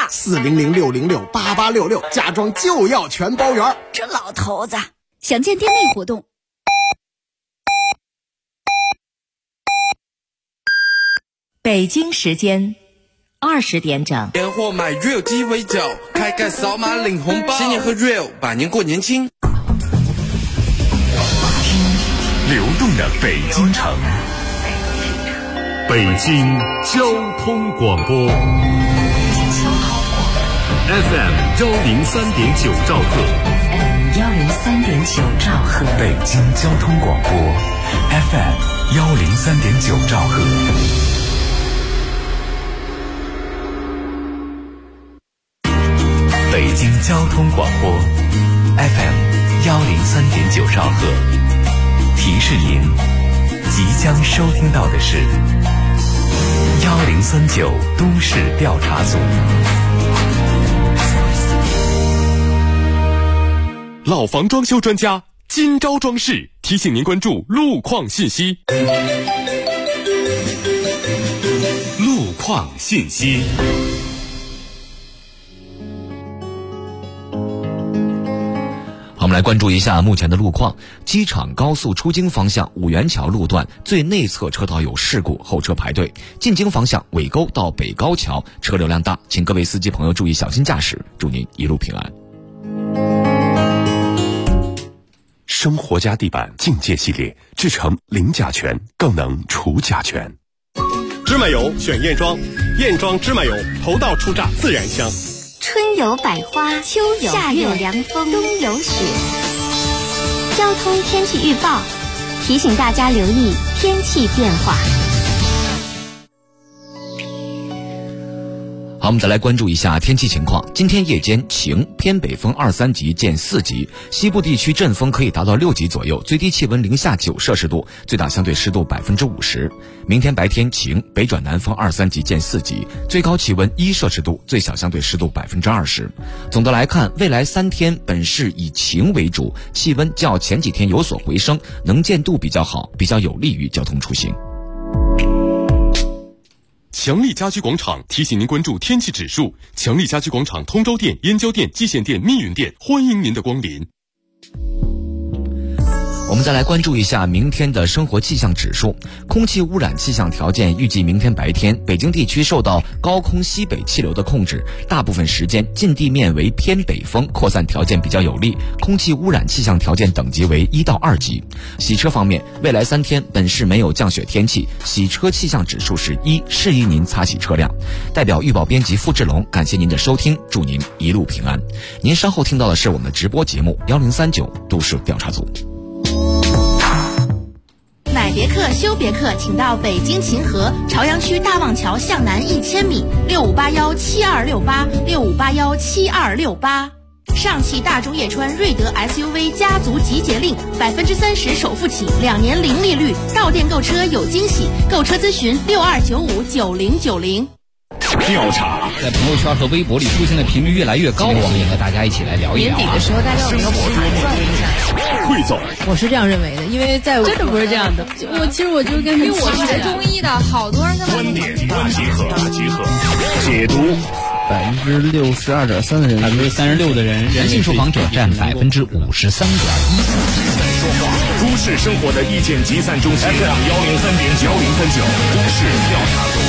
，400-606-8866，嫁妆就要全包圆。 这老头子，想见店内活动。 北京时间20点整， 年货买 Real 鸡尾酒，开盖扫码领红包，新年和 Real， 百年过年轻。 流动的北京城，北京交通广播 FM 103.9兆赫 103.9兆赫， 北京交通广播 FM 103.9兆赫。北京交通广播 FM 103.9兆赫，提示您即将收听到的是1039都市调查组。 老房装修专家今朝装饰提醒您关注路况信息。 路况信息。 我们来关注一下目前的路况。机场高速出京方向五元桥路段最内侧车道有事故，后车排队。进京方向尾沟到北高桥车流量大，请各位司机朋友注意小心驾驶，祝您一路平安。 生活家地板净界系列制成零甲醛，更能除甲醛。 芝麻油选燕庄，燕庄芝麻油头道初榨自然香。 春有百花，秋有夏有凉风，冬有雪。交通天气预报提醒大家留意天气变化。 好，我们再来关注一下天气情况。今天夜间晴，偏北风2、3级见4级，西部地区阵风可以达到6级左右，最低气温零下9摄氏度，最大相对湿度50%。明天白天晴，北转南风2、3级见4级，最高气温1摄氏度，最小相对湿度20%。总的来看，未来3天本市以晴为主，气温较前几天有所回升，能见度比较好，比较有利于交通出行。 强力家居广场提醒您关注天气指数。强力家居广场通州店、燕郊店、蓟县店、密云店，欢迎您的光临。 我们再来关注一下明天的生活气象指数。空气污染气象条件预计明天白天，北京地区受到高空西北气流的控制，大部分时间近地面为偏北风，扩散条件比较有利，空气污染气象条件等级为1到2级。洗车方面，未来3天本市没有降雪天气，洗车气象指数是1，适宜您擦洗车辆。代表预报编辑付志龙，感谢您的收听，祝您一路平安。您稍后听到的是我们的直播节目1039都市调查组。 买别克修别克，请到北京秦河朝阳区大望桥向南1000米，65817268，65817268。上汽大众叶川锐德 SUV 家族集结令，30%首付起，2年零利率，到店购车有惊喜，购车咨询62959090。 调查在朋友圈和微博里出现的频率越来越高，我们也和大家一起来聊一聊。 年底的时候，大家有一个盘算一下。 汇总， 我是这样认为的，因为在我真的不是这样的。其实我就跟因为我学中医的，好多人跟观点大集合，解读。 62.3%的人 ，36%的人，男性受访者占53.1%。 都市生活的意见集散中心 FM 103.9，1039都市调查组。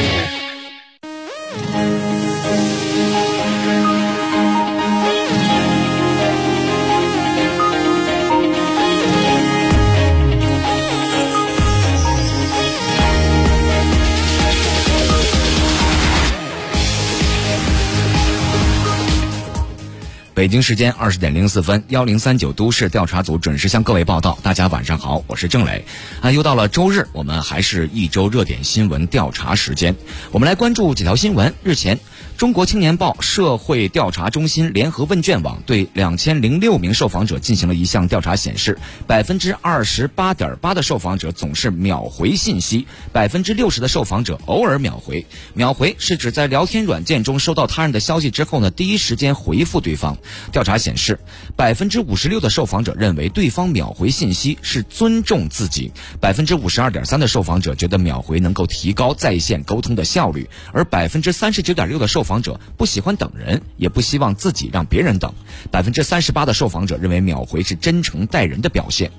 北京时间20点04分，1039都市调查组准时向各位报道。大家晚上好，我是郑磊。又到了周日，我们还是一周热点新闻调查时间。我们来关注几条新闻。日前，中国青年报社会调查中心联合问卷网对2006名受访者进行了一项调查，显示28.8%的受访者总是秒回信息，60%的受访者偶尔秒回。秒回是指在聊天软件中收到他人的消息之后呢，第一时间回复对方。 调查显示，56%的受访者认为对方秒回信息是尊重自己，52.3%的受访者觉得秒回能够提高在线沟通的效率，而39.6%的受访者不喜欢等人，也不希望自己让别人等。38%的受访者认为秒回是真诚待人的表现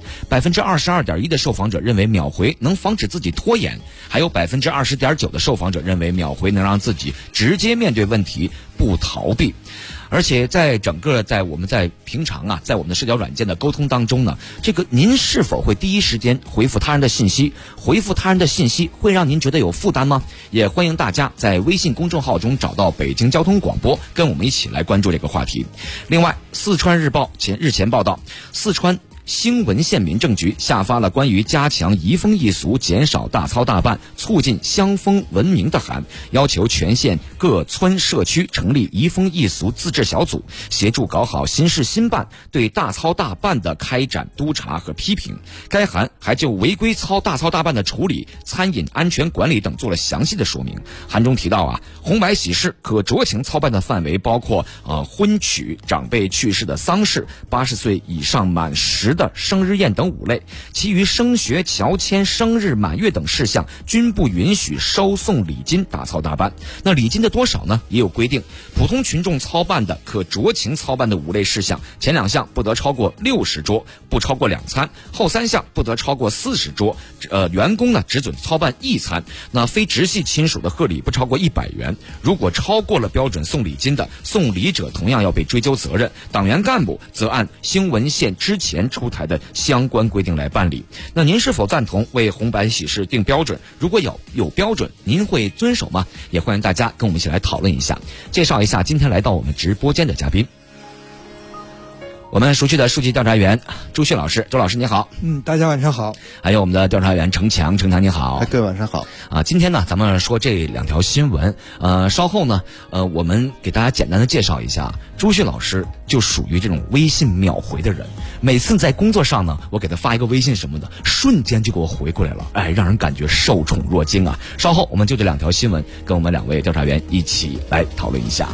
，22.1%的受访者认为秒回能防止自己拖延，还有20.9%的受访者认为秒回能让自己直接面对问题，不逃避。而且在我们在平常啊，在我们的社交软件的沟通当中呢，这个您是否会第一时间回复他人的信息？回复他人的信息会让您觉得有负担吗？也欢迎大家在微信公众号中找到北京交通广播，跟我们一起来关注这个话题。另外，四川日报日前报道，四川兴文县民政局下发了关于加强移风易俗、减少大操大办、促进乡风文明的函，要求全县各村社区成立移风易俗自治小组，协助搞好新事新办，对大操大办的开展督查和批评。该函还就违规大操大办的处理、餐饮安全管理等做了详细的说明。函中提到红白喜事可酌情操办的范围包括婚娶、长辈去世的丧事、80岁以上满10的生日宴等5类，其余升学、乔迁、生日、满月等事项均不允许收送礼金大操大办。那礼金的多少呢？也有规定，普通群众操办的可酌情操办的5类事项，前2项不得超过60桌，不超过2餐；后3项不得超过40桌。员工呢只准操办1餐。那非直系亲属的贺礼不超过100元。如果超过了标准送礼金的，送礼者同样要被追究责任。党员干部则按兴文县之前出台的相关规定来办理。那您是否赞同为红白喜事定标准？如果有标准，您会遵守吗？也欢迎大家跟我们一起来讨论一下。介绍一下今天来到我们直播间的嘉宾，我们熟悉的数据调查员朱旭老师，周老师你好。 大家晚上好。 还有我们的调查员程强你好。 各位晚上好。 今天呢咱们说这2条新闻，稍后呢我们给大家简单的介绍一下。朱旭老师就属于这种微信秒回的人，每次在工作上呢，我给他发一个微信什么的，瞬间就给我回过来了，让人感觉受宠若惊啊。稍后我们就这2条新闻跟我们2位调查员一起来讨论一下。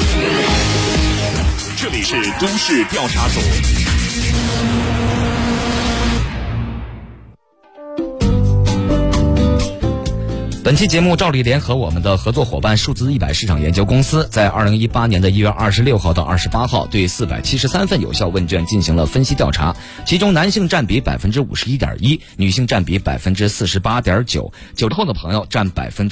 这里是都市调查组。 本期节目照例联合我们的合作伙伴数字100市场研究公司，在2018年的1月26号到28号对473份有效问卷进行了分析调查，其中男性占比51.1%，女性占比48.9%，90后的朋友占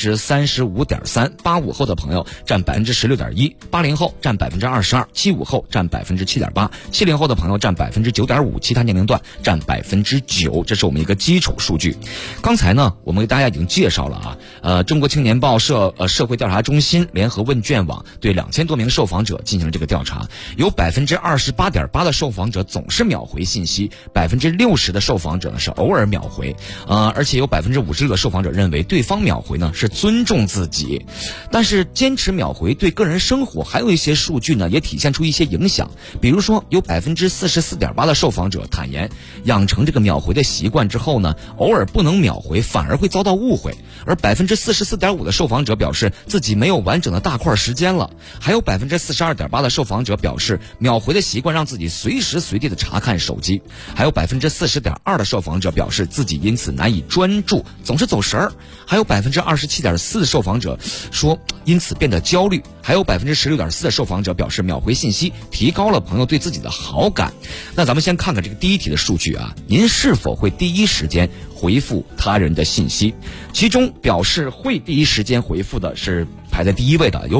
35.3%，85后的朋友占16.1%，80后占22%，75后占7.8%，70后的朋友占9.5%，其他年龄段占9%，这是我们一个基础数据。刚才呢，我们给大家已经介绍了中国青年报社会调查中心联合问卷网对2000多名受访者进行了这个调查，有28.8%的受访者总是秒回信息，60%的受访者呢是偶尔秒回，而且有56%的受访者认为对方秒回呢是尊重自己。但是坚持秒回对个人生活还有一些数据呢也体现出一些影响，比如说有44.8%的受访者坦言，养成这个秒回的习惯之后呢，偶尔不能秒回反而会遭到误会，而44.5%的受访者表示自己没有完整的大块时间了，还有42.8%的受访者表示秒回的习惯让自己随时随地的查看手机，还有40.2%的受访者表示自己因此难以专注，总是走神儿，还有27.4%的受访者说因此变得焦虑，还有16.4%的受访者表示秒回信息提高了朋友对自己的好感。那咱们先看看这个第一题的数据啊，您是否会第一时间回复他人的信息？其中表示会第一时间回复的是排在第一位的，有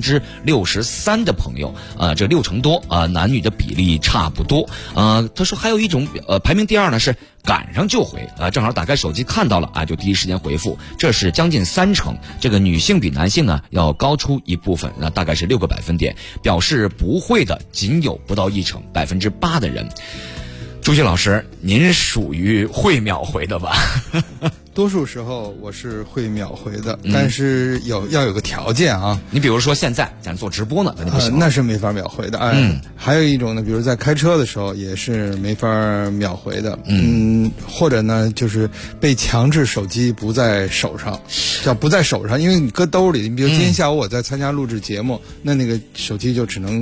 63%的朋友，这60%多，男女的比例差不多。他说还有一种排名第2呢是赶上就回，正好打开手机看到了就第一时间回复，这是将近30%。这个女性比男性呢要高出一部分，那大概是6个百分点。表示不会的仅有不到1%， 8%的人。朱旭老师，您属于会秒回的吧？ 多数时候我是会秒回的，但是要有个条件啊。 你比如说现在咱做直播呢，那就不行， 那是没法秒回的。还有一种呢，比如在开车的时候也是没法秒回的。或者呢，就是被强制手机不在手上，叫不在手上，因为你搁兜里。你比如今天下午我在参加录制节目，那个手机就只能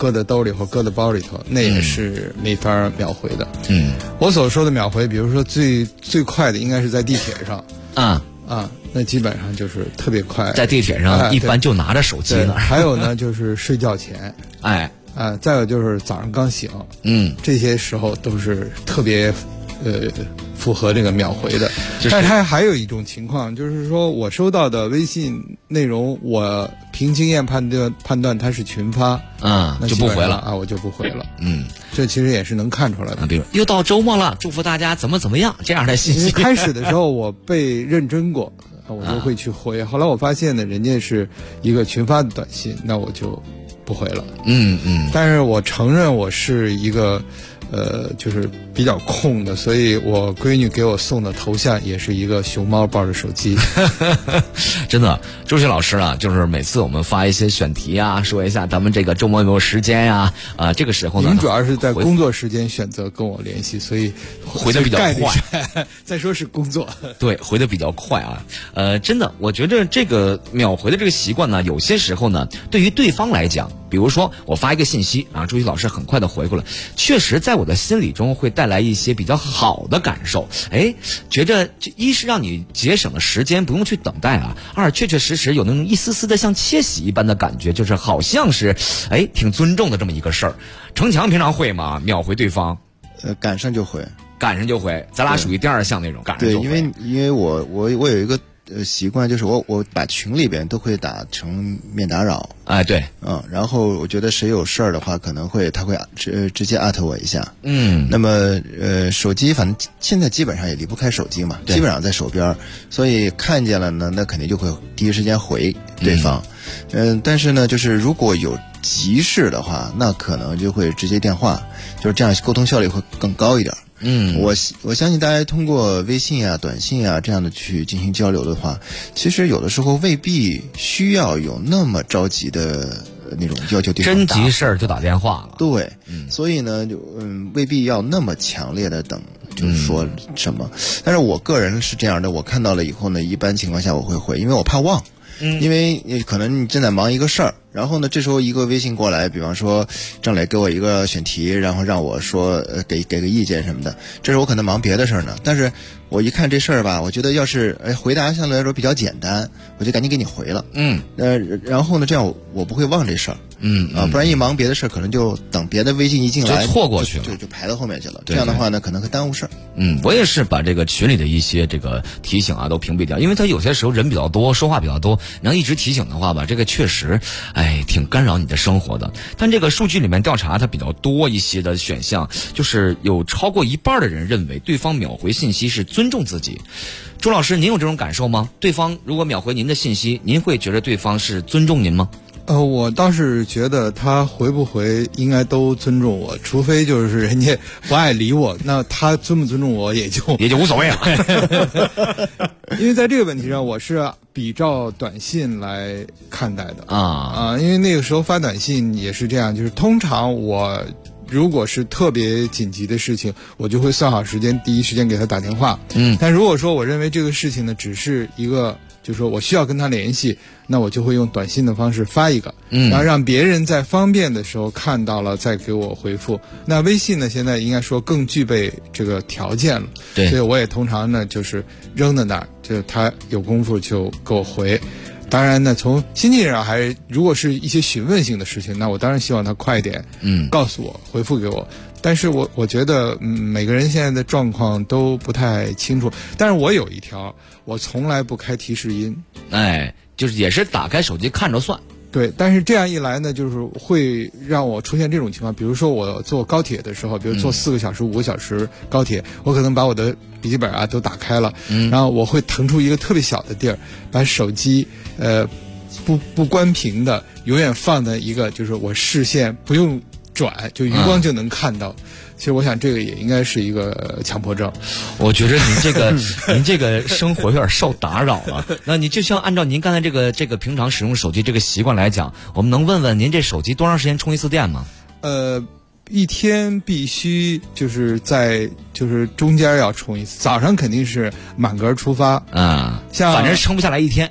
搁在兜里或搁在包里头，那也是没法秒回的。 嗯， 我所说的秒回，比如说最快的应该是在地铁上。那基本上就是特别快， 在地铁上一般就拿着手机呢。 还有呢，就是睡觉前，再有就是早上刚醒，这些时候都是特别符合这个秒回的。但是它还有一种情况，就是说我收到的微信内容，我凭经验判断它是群发，那就不回了啊，我就不回了。这其实也是能看出来的。 比如又到周末了，祝福大家怎么样这样的信息。 开始的时候我被认真过，我就会去回。后来我发现呢，人家是一个群发的短信，那我就不回了。但是我承认我是一个就是比较空的，所以我闺女给我送的头像也是一个熊猫抱着手机。 真的，周雪老师啊，就是每次我们发一些选题啊，说一下咱们这个周末有没有时间呀？这个时候呢， 您主要是在工作时间选择跟我联系，所以回的比较快。 再说是工作， 对，回的比较快啊。真的，我觉得这个秒回的这个习惯呢，有些时候呢，对于对方来讲，比如说我发一个信息啊，周雪老师很快的回过来，确实在我的心理中会带来一些比较好的感受。觉着一是让你节省了时间，不用去等待啊；二确确实实有那种一丝丝的像窃喜一般的感觉，就是好像是挺尊重的这么一个事儿。程强平常会吗？秒回对方？ 赶上就回， 咱俩属于第二项那种赶上就回。 对，因为我有一个习惯，就是我把群里边都会打成免打扰。 对， 然后我觉得谁有事儿的话，可能他会直接艾特我一下。那么手机反正现在基本上也离不开手机嘛，基本上在手边，所以看见了呢，那肯定就会第一时间回对方。但是呢，就是如果有急事的话，那可能就会直接电话，就是这样沟通效率会更高一点。我相信大家通过微信啊、短信啊这样的去进行交流的话，其实有的时候未必需要有那么着急的那种要求对方真急事儿就打电话了。 对，所以呢，就未必要那么强烈的等，就是说什么。但是我个人是这样的，我看到了以后呢，一般情况下我会回，因为我怕忘。因为可能你正在忙一个事儿，然后呢，这时候一个微信过来，比方说郑磊给我一个选题，然后让我说给个意见什么的，这时候我可能忙别的事儿呢，但是我一看这事儿吧，我觉得要是回答相对来说比较简单，我就赶紧给你回了。然后呢，这样我不会忘这事儿。不然一忙别的事儿，可能就等别的微信一进来就错过去了， 就排到后面去了。这样的话呢，可能会耽误事儿。 我也是把这个群里的一些这个提醒啊都屏蔽掉，因为他有些时候人比较多，说话比较多，你要一直提醒的话吧，这个确实挺干扰你的生活的。但这个数据里面调查它比较多一些的选项，就是有超过一半的人认为对方秒回信息是尊重自己。周老师，您有这种感受吗？对方如果秒回您的信息，您会觉得对方是尊重您吗？ 我倒是觉得他回不回应该都尊重我，除非就是人家不爱理我，那他尊不尊重我也就无所谓了。 因为在这个问题上，我是比照短信来看待的因为那个时候发短信也是这样，就是通常我如果是特别紧急的事情，我就会算好时间，第一时间给他打电话。但如果说我认为这个事情呢，只是一个就是说我需要跟他联系，那我就会用短信的方式发一个，然后让别人在方便的时候看到了再给我回复。那微信呢，现在应该说更具备这个条件了， 对， 所以我也通常呢就是扔在那儿，就他有功夫就给我回。当然呢，从心情上还是如果是一些询问性的事情，那我当然希望他快一点告诉我，回复给我。但是我觉得每个人现在的状况都不太清楚，但是我有一条，我从来不开提示音， 就是也是打开手机看着算。 对，但是这样一来呢，就是会让我出现这种情况，比如说我坐高铁的时候，比如坐4个小时、5个小时高铁，我可能把我的笔记本都打开了，然后我会腾出一个特别小的地儿，把手机不关屏的，永远放在一个就是我视线不用转，就余光就能看到。其实我想这个也应该是一个强迫症。 我觉得您这个生活有点受打扰了。那你就像按照您刚才这个平常使用手机这个习惯来讲，我们能问问您这手机多长时间充一次电吗？ 一天必须就是就是中间要充一次，早上肯定是满格出发像反正撑不下来一天。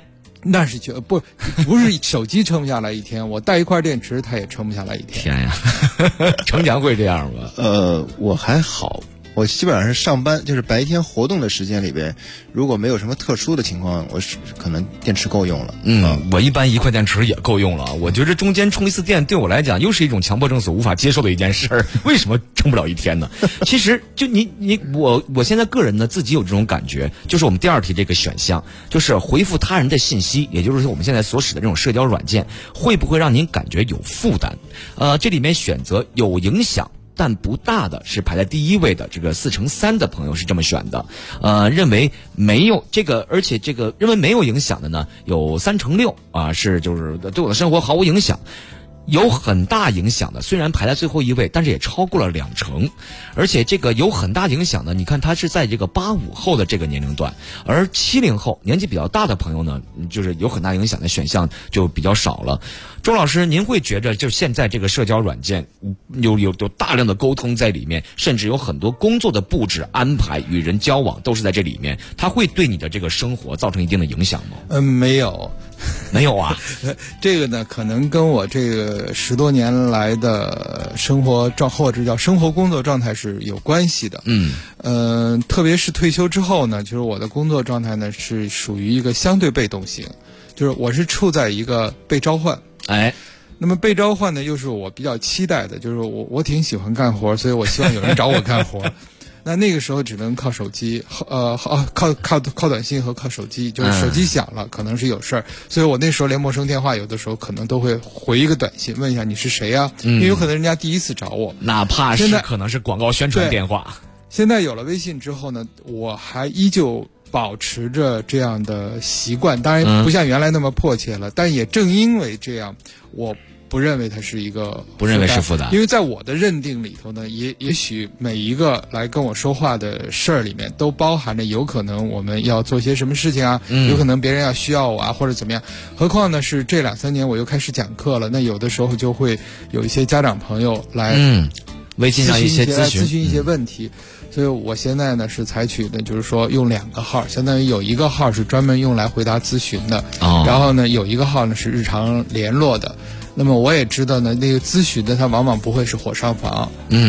那是不是手机撑不下来一天，我带一块电池它也撑不下来一天。 天呀，程强会这样吗？ 我还好。我基本上是上班，就是白天活动的时间里边，如果没有什么特殊的情况，我是可能电池够用了。 我一般1块电池也够用了。我觉得中间充一次电对我来讲又是一种强迫症所无法接受的一件事儿。为什么撑不了一天呢？其实就我现在个人呢自己有这种感觉，就是我们第2题这个选项，就是回复他人的信息，也就是我们现在所使的这种社交软件，会不会让您感觉有负担？这里面选择有影响但不大的是排在第1位的，这个4×3的朋友是这么选的。认为没有这个，而且这个认为没有影响的呢，有3×6啊，是就是对我的生活毫无影响。有很大影响的，虽然排在最后1位，但是也超过了20%。而且这个有很大影响的，你看它是在这个85后的这个年龄段，而70后年纪比较大的朋友呢，就是有很大影响的选项就比较少了。周老师，您会觉着就现在这个社交软件有大量的沟通在里面，甚至有很多工作的布置安排、与人交往都是在这里面，它会对你的这个生活造成一定的影响吗？ 没有。 没有啊， 这个呢，可能跟我这个10多年来的生活或者叫生活工作状态是有关系的。特别是退休之后呢，就是我的工作状态呢是属于一个相对被动型，就是我是处在一个被召唤。那么被召唤呢，又是我比较期待的，就是我挺喜欢干活，所以我希望有人找我干活。那个时候只能靠手机，靠短信和靠手机，就是手机响了，可能是有事儿，所以我那时候连陌生电话有的时候可能都会回一个短信，问一下你是谁啊？因为有可能人家第一次找我， 哪怕是可能是广告宣传电话。 现在有了微信之后呢，我还依旧保持着这样的习惯，当然不像原来那么迫切了，但也正因为这样，我不认为它是一个不认为是负担， 因为在我的认定里头呢，也许每一个来跟我说话的事儿里面都包含着有可能我们要做些什么事情啊，有可能别人要需要我啊，或者怎么样。何况呢是这2-3年我又开始讲课了，那有的时候就会有一些家长朋友来微信上一些咨询一些问题。所以我现在呢是采取的就是说用2个号，相当于有一个号是专门用来回答咨询的，然后呢有一个号呢是日常联络的。那么我也知道呢，那个咨询的它往往不会是火烧房，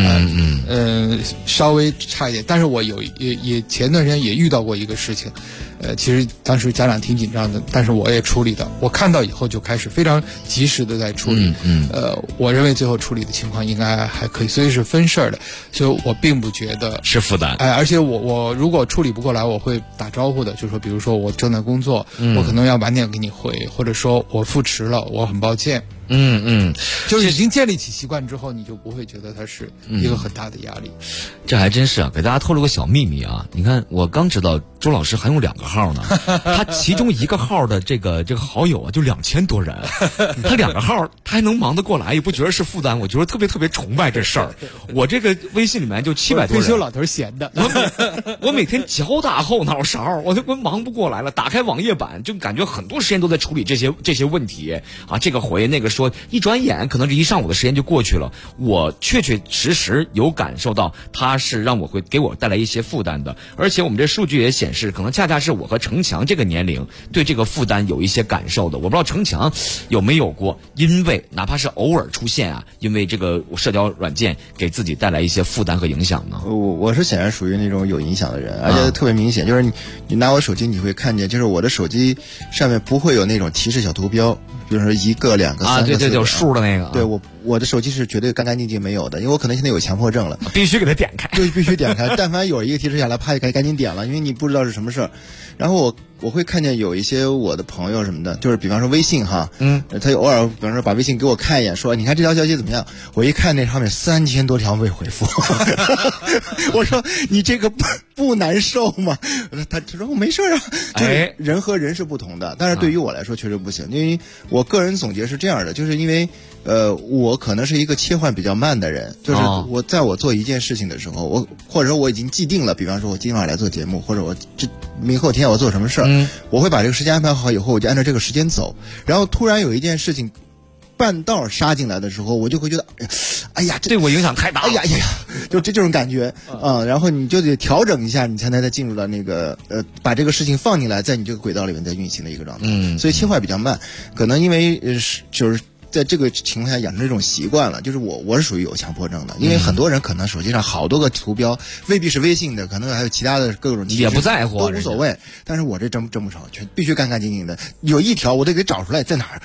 稍微差一点。但是我也前段时间也遇到过一个事情，其实当时家长挺紧张的，但是我也处理的。我看到以后就开始非常及时的在处理，我认为最后处理的情况应该还可以，所以是分事儿的，所以我并不觉得是负担。 而且我如果处理不过来，我会打招呼的，就说比如说我正在工作，我可能要晚点给你回，或者说我复迟了，我很抱歉。就是已经建立起习惯之后，你就不会觉得它是一个很大的压力。 这还真是啊，给大家透露个小秘密啊！你看，我刚知道周老师还用2个号呢，他其中1个号的这个好友啊，就2000多人，他2个号他还能忙得过来，也不觉得是负担，我觉得特别特别崇拜这事儿。我这个微信里面就700多人， 退休老头闲的， 我每天脚打后脑勺，我忙不过来了。打开网页版，就感觉很多时间都在处理这些问题啊，这个回那个说，一转眼可能这一上午的时间就过去了。我确实有感受到，它是让我会给我带来一些负担的。而且我们这数据也显示，可能恰恰是我和程强这个年龄对这个负担有一些感受的。我不知道程强有没有过，因为哪怕是偶尔出现啊，因为这个社交软件给自己带来一些负担和影响呢？ 我是显然属于那种有影响的人，而且特别明显，就是你拿我手机你会看见，就是我的手机上面不会有那种提示小图标，比如说1个、2个、3个， 对，有数的那个。 对，我的手机是绝对干干净净没有的，因为我可能现在有强迫症了， 必须给它点开， 对，必须点开。但凡有一个提示下来，啪就赶紧点了，因为你不知道是什么事儿。然后我会看见有一些我的朋友什么的，就是比方说微信哈，他偶尔比方说把微信给我看一眼，说你看这条消息怎么样？我一看那上面3000多条未回复，我说你这个不难受吗？他说我没事啊。就是人和人是不同的，但是对于我来说确实不行，因为我个人总结是这样的，就是因为我可能是一个切换比较慢的人，就是我做一件事情的时候，或者说我已经既定了，比方说我今晚来做节目，或者我明后天我做什么事儿，我会把这个时间安排好以后，我就按照这个时间走。然后突然有一件事情半道杀进来的时候，我就会觉得，哎呀， 对我影响太大了， 哎呀，就这种感觉啊，然后你就得调整一下，你才能再进入到那个把这个事情放进来，在你这个轨道里面再运行的一个状态。所以切换比较慢，可能因为就是在这个情况下养成这种习惯了，就是我是属于有强迫症的，因为很多人可能手机上好多个图标，未必是微信的，可能还有其他的各种也不在乎， 都无所谓。但是我这真不少，全必须干干净净的，有一条我得给找出来在哪儿。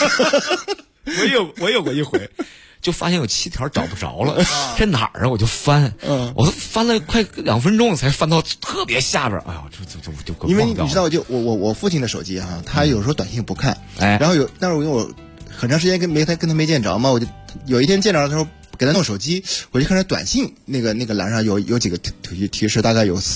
我有过一回，就发现有7条找不着了，这哪儿啊？我就翻，我翻了快2分钟才翻到特别下边。哎呀，就因为你知道，就我父亲的手机哈，他有时候短信不看，然后但是因为我很长时间跟他没见着嘛，我就有一天见着的时候给他弄手机，我就看着短信那个栏上有几个提示，大概有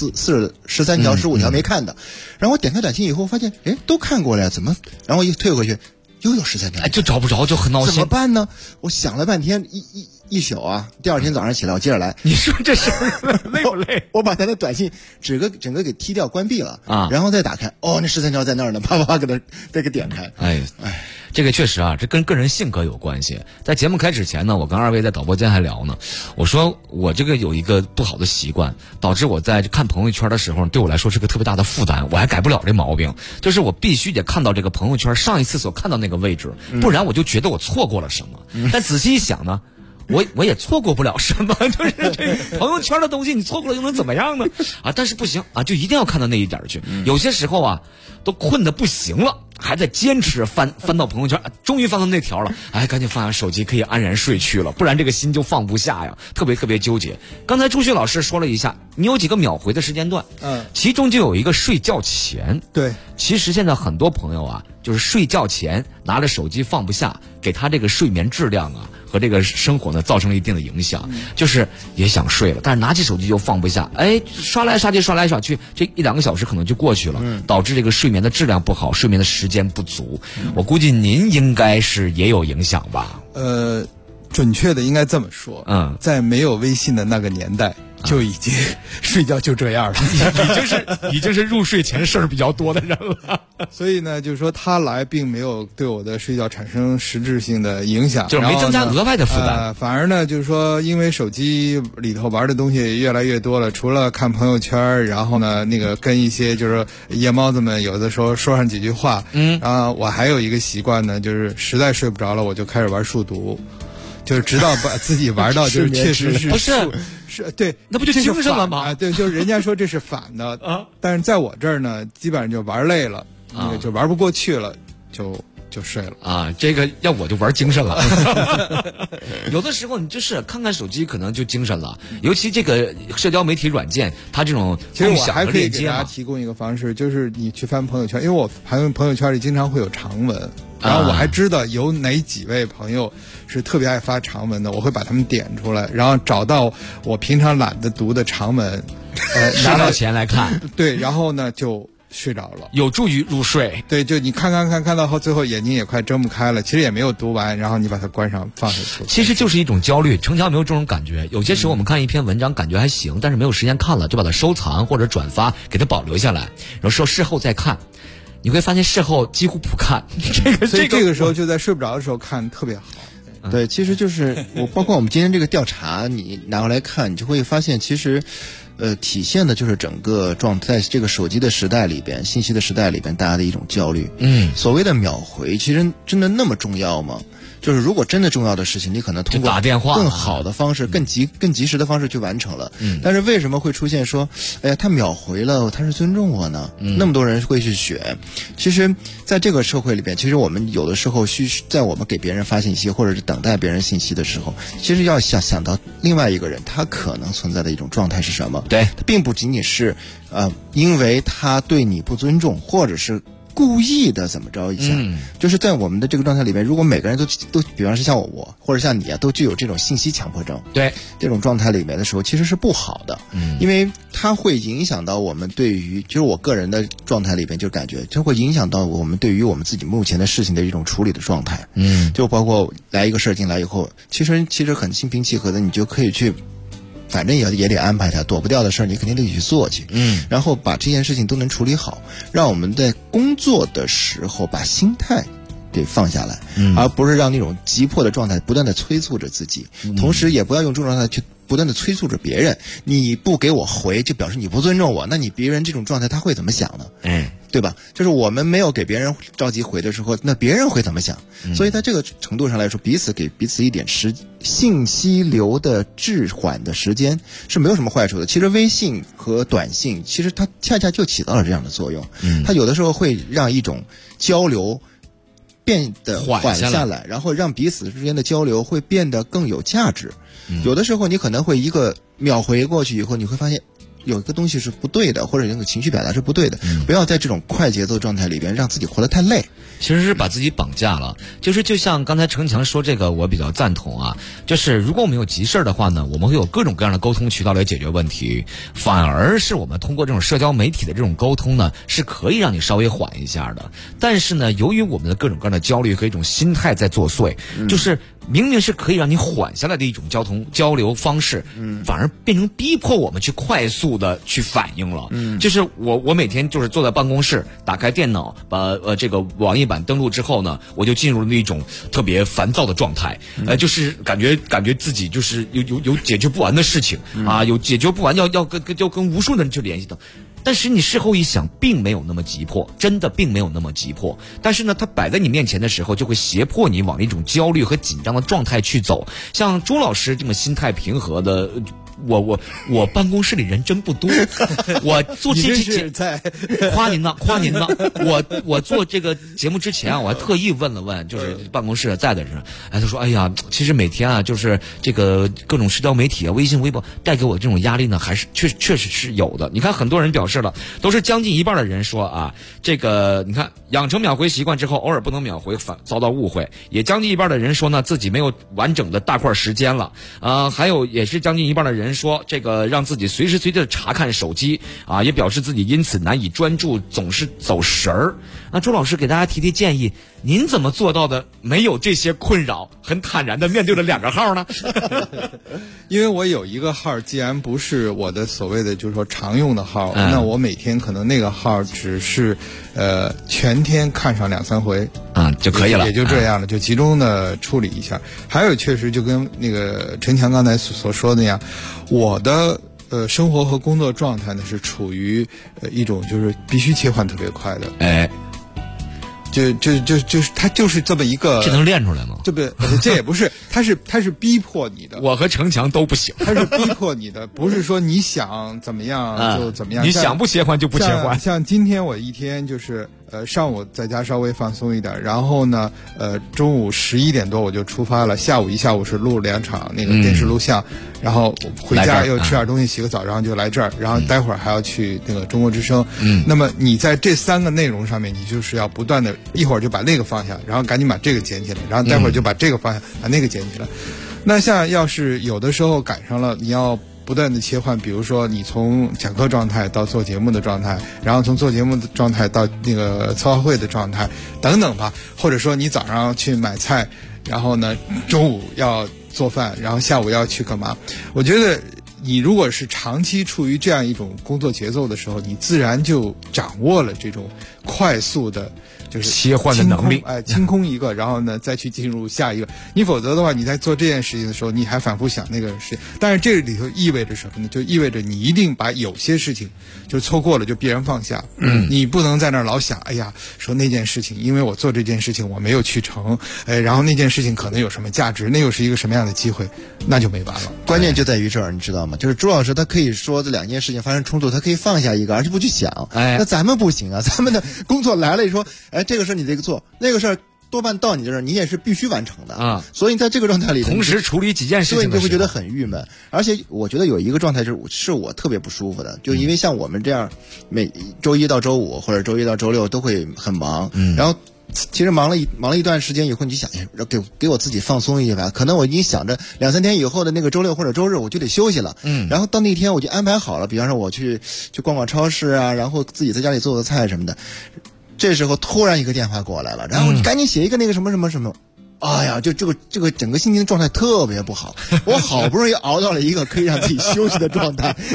13条15条没看的，然后我点开短信以后发现，都看过了呀，怎么？然后一退回去。又有13条， 就找不着，就很闹心。 怎么办呢？我想了半天，一宿啊。第二天早上起来，我接着来。 你说这事儿累不累？ 我把他的短信整个给踢掉、关闭了啊，然后再打开，那13条在那儿呢，啪啪啪给他再给点开。 哎，这个确实啊，这跟个人性格有关系。在节目开始前呢，我跟2位在导播间还聊呢。我说我这个有一个不好的习惯，导致我在看朋友圈的时候，对我来说是个特别大的负担。我还改不了这毛病，就是我必须得看到这个朋友圈上一次所看到那个位置，不然我就觉得我错过了什么。但仔细一想呢，我也错过不了什么，就是这个朋友圈的东西，你错过了又能怎么样呢？啊，但是不行啊，就一定要看到那一点去。有些时候啊，都困得不行了，还在坚持翻到朋友圈，终于翻到那条了，赶紧放下手机，可以安然睡去了，不然这个心就放不下呀，特别纠结。刚才朱旭老师说了一下，你有几个秒回的时间段，其中就有一个睡觉前。 对， 其实现在很多朋友啊，就是睡觉前拿着手机放不下，给他这个睡眠质量啊和这个生活呢造成了一定的影响，就是也想睡了，但是拿起手机就放不下，刷来刷去，这1-2个小时可能就过去了，导致这个睡眠的质量不好，睡眠的时间不足。我估计您应该是也有影响吧？ 准确的应该这么说，在没有微信的那个年代。就已经睡觉就这样了， 已经是入睡前事儿比较多的人了。 所以呢，就是说他来并没有对我的睡觉产生实质性的影响， 就是没增加额外的负担。 反而呢，就是说因为手机里头玩的东西越来越多了，除了看朋友圈，然后呢那个跟一些就是夜猫子们有的时候说上几句话，然后我还有一个习惯呢，就是实在睡不着了，我就开始玩数独。就是直到把自己玩到就是确实是不是对， 那不就精神了吗？ 对，就是人家说这是反的啊，但是在我这儿呢，基本上就玩累了，就玩不过去了，就睡了啊。这个要我就玩精神了。有的时候你就是看看手机，可能就精神了。尤其这个社交媒体软件，它这种其实我还可以给大家提供一个方式，就是你去翻朋友圈，因为我朋友圈里经常会有长文。然后我还知道有哪几位朋友是特别爱发长文的，我会把他们点出来，然后找到我平常懒得读的长文， 拿到前来看， 对，然后呢就睡着了， 有助于入睡。 对，就你看到最后眼睛也快睁不开了，其实也没有读完，然后你把它关上放下去。 其实就是一种焦虑。程乔没有这种感觉，有些时候我们看一篇文章感觉还行，但是没有时间看了，就把它收藏或者转发，给它保留下来，然后说事后再看。你会发现事后几乎不看， 所以这个时候就在睡不着的时候看特别好。 对，其实就是包括我们今天这个调查，你拿过来看，你就会发现其实，体现的就是整个在这个手机的时代里边，信息的时代里边，大家的一种焦虑。所谓的秒回，其实真的那么重要吗？就是如果真的重要的事情，你可能通过打电话更好的方式、更及时的方式去完成了。但是为什么会出现说，哎呀，他秒回了，他是尊重我呢？那么多人会去选。其实，在这个社会里边，其实我们有的时候在我们给别人发信息或者是等待别人信息的时候，其实要想到另外一个人他可能存在的一种状态是什么？ 对， 他并不仅仅是因为他对你不尊重，或者是故意的怎么着一下，就是在我们的这个状态里面，如果每个人都比方是像我或者像你啊，都具有这种信息强迫症， 对这种状态里面的时候，其实是不好的，因为它会影响到我们对于，就是我个人的状态里边就感觉，它会影响到我们对于我们自己目前的事情的一种处理的状态，就包括来一个事儿进来以后，其实很心平气和的，你就可以去。反正也得安排它，躲不掉的事儿你肯定得去做去，然后把这件事情都能处理好，让我们在工作的时候把心态给放下来，而不是让那种急迫的状态不断的催促着自己，同时也不要用这种状态去不断的催促着别人。你不给我回，就表示你不尊重我，那你别人这种状态他会怎么想呢？对吧？就是我们没有给别人着急回的时候，那别人会怎么想？所以在这个程度上来说，彼此给彼此一点信息流的滞缓的时间是没有什么坏处的。其实微信和短信，其实它恰恰就起到了这样的作用。它有的时候会让一种交流变得缓下来，然后让彼此之间的交流会变得更有价值。有的时候你可能会一个秒回过去以后，你会发现有一个东西是不对的，或者那个情绪表达是不对的。不要在这种快节奏状态里边让自己活得太累， 其实是把自己绑架了。就像刚才程强说这个，我比较赞同啊。就是如果我们有急事的话呢，我们会有各种各样的沟通渠道来解决问题，反而是我们通过这种社交媒体的这种沟通呢，是可以让你稍微缓一下的。但是呢，由于我们的各种各样的焦虑和一种心态在作祟，就是明明是可以让你缓下来的一种交流方式，反而变成逼迫我们去快速的去反应了。就是我每天就是坐在办公室，打开电脑，把这个网页版登录之后呢，我就进入了那种特别烦躁的状态。就是感觉自己就是有解决不完的事情啊，有解决不完要跟无数人去联系的。但是你事后一想，并没有那么急迫，真的并没有那么急迫。但是呢，它摆在你面前的时候，就会胁迫你往一种焦虑和紧张的状态去走。像朱老师这么心态平和的，我办公室里人真不多。我做这期在夸您呢。我做这个节目之前啊，我还特意问了问，就是办公室在的人，他说，哎呀，其实每天啊，就是这个各种社交媒体啊，微信、微博带给我这种压力呢，还是确实是有的。你看，很多人表示了，都是将近一半的人说啊，这个你看养成秒回习惯之后，偶尔不能秒回，遭到误会。也将近一半的人说呢，自己没有完整的大块时间了。还有也是将近一半的人说，这个让自己随时随地的查看手机啊，也表示自己因此难以专注，总是走神儿。那周老师给大家提建议，您怎么做到的没有这些困扰，很坦然的面对了2个号呢？ 因为我有一个号，既然不是我的所谓的就是说常用的号，那我每天可能那个号只是全天看上2-3回就可以了， 也就这样了，就集中的处理一下。还有确实就跟那个陈强刚才所说的那样，我的生活和工作状态呢是处于一种就是必须切换特别快的。就是他就是这么一个， 这能练出来吗？ 这也不是，他是逼迫你的。 我和程强都不行， 他是逼迫你的，不是说你想怎么样就怎么样。 你想不切换就不切换。 像今天我一天就是上午在家稍微放松一点，然后呢中午11点多我就出发了，下午是录2场那个电视录像，然后回家又吃点东西，洗个澡，然后就来这儿，然后待会儿还要去那个中国之声。那么你在这3个内容上面，你就是要不断的，一会儿就把那个放下，然后赶紧把这个捡起来，然后待会儿就把这个放下，把那个捡起来。那像要是有的时候赶上了，你要不断的切换，比如说你从讲课状态到做节目的状态，然后从做节目的状态到那个策划会的状态等等吧，或者说你早上去买菜，然后呢中午要做饭，然后下午要去干嘛。我觉得你如果是长期处于这样一种工作节奏的时候，你自然就掌握了这种快速的就是切换的能力， 清空一个，然后呢再去进入下一个。你否则的话，你在做这件事情的时候，你还反复想那个事情。但是这里头意味着什么呢？就意味着你一定把有些事情就错过了，就必然放下。你不能在那儿老想，哎呀，说那件事情，因为我做这件事情我没有去成，然后那件事情可能有什么价值，那又是一个什么样的机会，那就没完了。 关键就在于这儿，你知道吗？就是朱老师他可以说这2件事情发生冲突，他可以放下一个，而且不去想。那咱们不行啊，咱们的工作来了，说，这个事你得做，那个事儿多半到你这儿，你也是必须完成的啊。所以在这个状态里， 同时处理几件事情， 所以你就会觉得很郁闷。而且我觉得有一个状态是我特别不舒服的，就因为像我们这样，每周1到周5或者周1到周6都会很忙，然后其实忙了一段时间以后，你就想，给我自己放松一把。可能我已经想着2-3天以后的那个周6或者周日我就得休息了，然后到那天我就安排好了，比方说我去逛逛超市啊，然后自己在家里做做菜什么的。这时候突然一个电话过来了，然后你赶紧写一个那个什么什么什么，哎呀，就这个整个心情状态特别不好。我好不容易熬到了一个可以让自己休息的状态，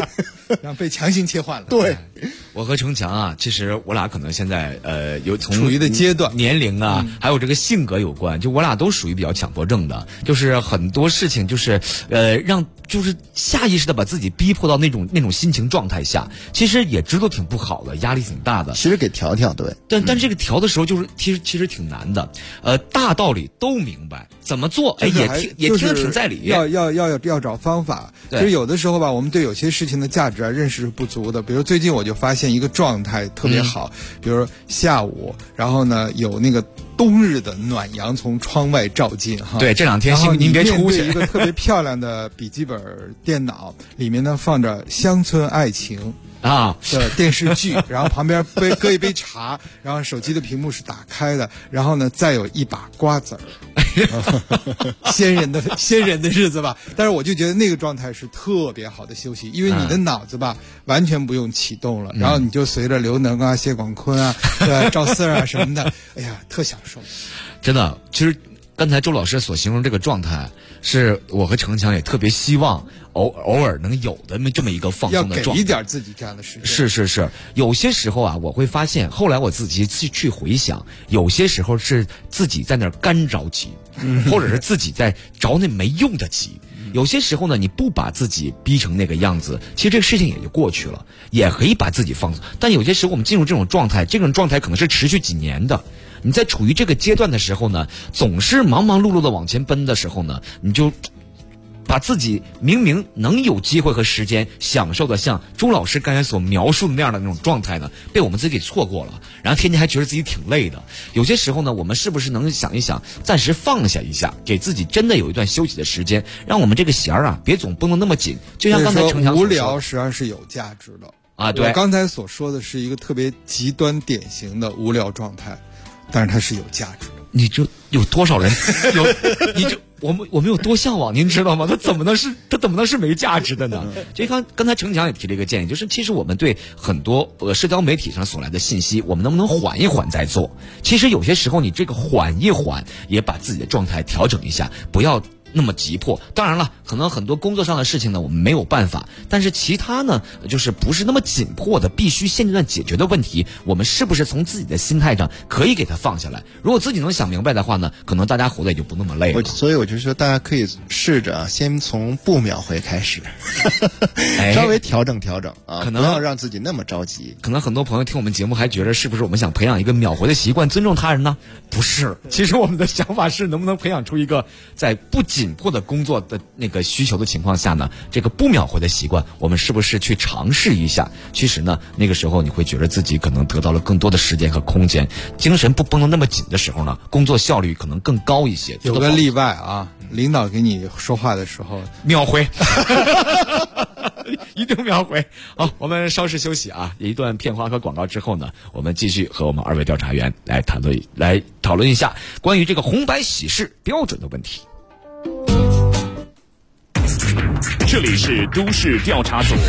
然后被强行切换了。 对，我和程强啊，其实我俩可能现在有从处于的阶段、 年龄啊，还有这个性格有关，就我俩都属于比较强迫症的，就是很多事情就是让就是下意识的把自己逼迫到那种心情状态下，其实也知道挺不好的，压力挺大的。 其实给调调，对， 但这个调的时候就是其实挺难的，大道理都明白，怎么做也听得挺在理。 要找方法。其实有的时候吧，我们对有些事情的价值啊认识是不足的。比如最近我就发现一个状态特别好，比如下午，然后呢有那个冬日的暖阳从窗外照进哈。 对，这两天您别出去。 一个特别漂亮的笔记本电脑，里面呢放着《乡村爱情》的电视剧，然后旁边搁一杯茶，然后手机的屏幕是打开的，然后呢再有一把瓜子儿。仙人的日子吧，但是我就觉得那个状态是特别好的休息，因为你的脑子吧完全不用启动了，然后你就随着刘能啊、谢广坤啊、赵四啊什么的，哎呀，特享受。 真的，其实刚才周老师所形容这个状态，是我和程强也特别希望偶尔能有的这么一个放松的状态， 要给一点自己这样的时间。 是，有些时候啊，我会发现，后来我自己去回想，有些时候是自己在那儿干着急，或者是自己在着那没用的急。有些时候呢，你不把自己逼成那个样子，其实这个事情也就过去了，也可以把自己放松。但有些时候我们进入这种状态，这种状态可能是持续几年的。你在处于这个阶段的时候呢，总是忙忙碌碌的往前奔的时候呢，你就把自己明明能有机会和时间享受的像周老师刚才所描述的那样的那种状态呢，被我们自己给错过了，然后天天还觉得自己挺累的。有些时候呢，我们是不是能想一想，暂时放下一下，给自己真的有一段休息的时间，让我们这个弦啊别总绷得那么紧。就像刚才程强所说， 无聊实际上是有价值的啊。对， 我刚才所说的是一个特别极端典型的无聊状态，但是它是有价值的。 你这有多少人我们有多向往，您知道吗？它怎么能是没价值的呢？就刚才程强也提了一个建议，就是其实我们对很多社交媒体上所来的信息，我们能不能缓一缓再做？其实有些时候你这个缓一缓，也把自己的状态调整一下，不要那么急迫。当然了，可能很多工作上的事情呢，我们没有办法，但是其他呢，就是不是那么紧迫的，必须现阶段解决的问题，我们是不是从自己的心态上可以给它放下来？如果自己能想明白的话呢，可能大家活得也就不那么累了。 所以我就说，大家可以试着先从不秒回开始，稍微调整啊，可能不要让自己那么着急。 可能很多朋友听我们节目还觉得，是不是我们想培养一个秒回的习惯，尊重他人呢？不是，其实我们的想法是，能不能培养出一个在不紧迫的工作的那个需求的情况下呢，这个不秒回的习惯，我们是不是去尝试一下？其实呢，那个时候你会觉得自己可能得到了更多的时间和空间，精神不绷得那么紧的时候呢，工作效率可能更高一些。 有个例外啊，领导给你说话的时候秒回一定秒回。好，我们稍事休息啊，一段片花和广告之后呢，我们继续和我们二位调查员来讨论一下关于这个红白喜事标准的问题。 这里是都市调查组。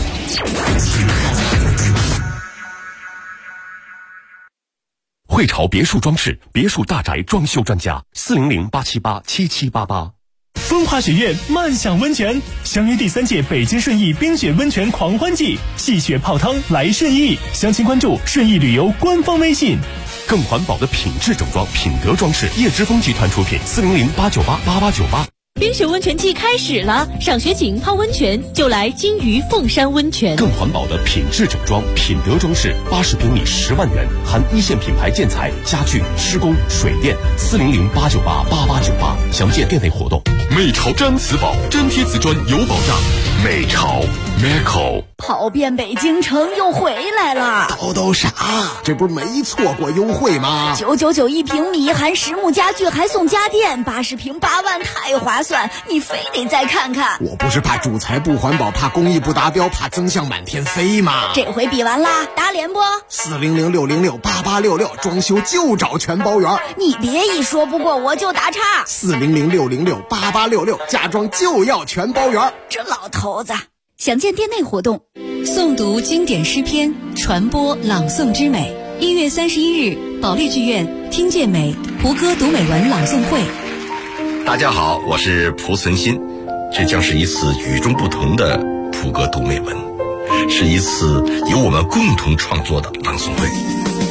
汇潮别墅装饰别墅大宅装修专家，400-878-7788。风华雪苑漫享温泉，相约第3届北京顺义冰雪温泉狂欢季，戏雪泡汤来顺义。详情关注顺义旅游官方微信。更环保的品质整装，品德装饰，叶之峰集团出品，400-898-8898。 冰雪温泉季开始了，赏雪景泡温泉就来金鱼凤山温泉。 更环保的品质整装，品德装饰，80平米10万元，含一线品牌建材、家具、施工、水电，400-898-8898。详见店内活动。美潮毡瓷宝，粘贴瓷砖有保障。美潮 Meco 跑遍北京城又回来了。 都啥？这不是没错过优惠吗 ？999一平米，含实木家具还送家电，80平8万，太划算！你非得再看看。 我不是怕主材不环保，怕工艺不达标，怕增项满天飞吗？ 这回比完啦，打脸不？400-606-8866，装修就找全包圆。你别一说不过我就打岔。 400-606-8866，家装就要全包圆。 这老头子。详见店内活动。 诵读经典诗篇，传播朗诵之美。1月31日，保利剧院听见美胡歌读美文朗诵会。 大家好，我是蒲存昕，这将是一次与众不同的胡歌读美文。 是一次由我们共同创作的朗诵会。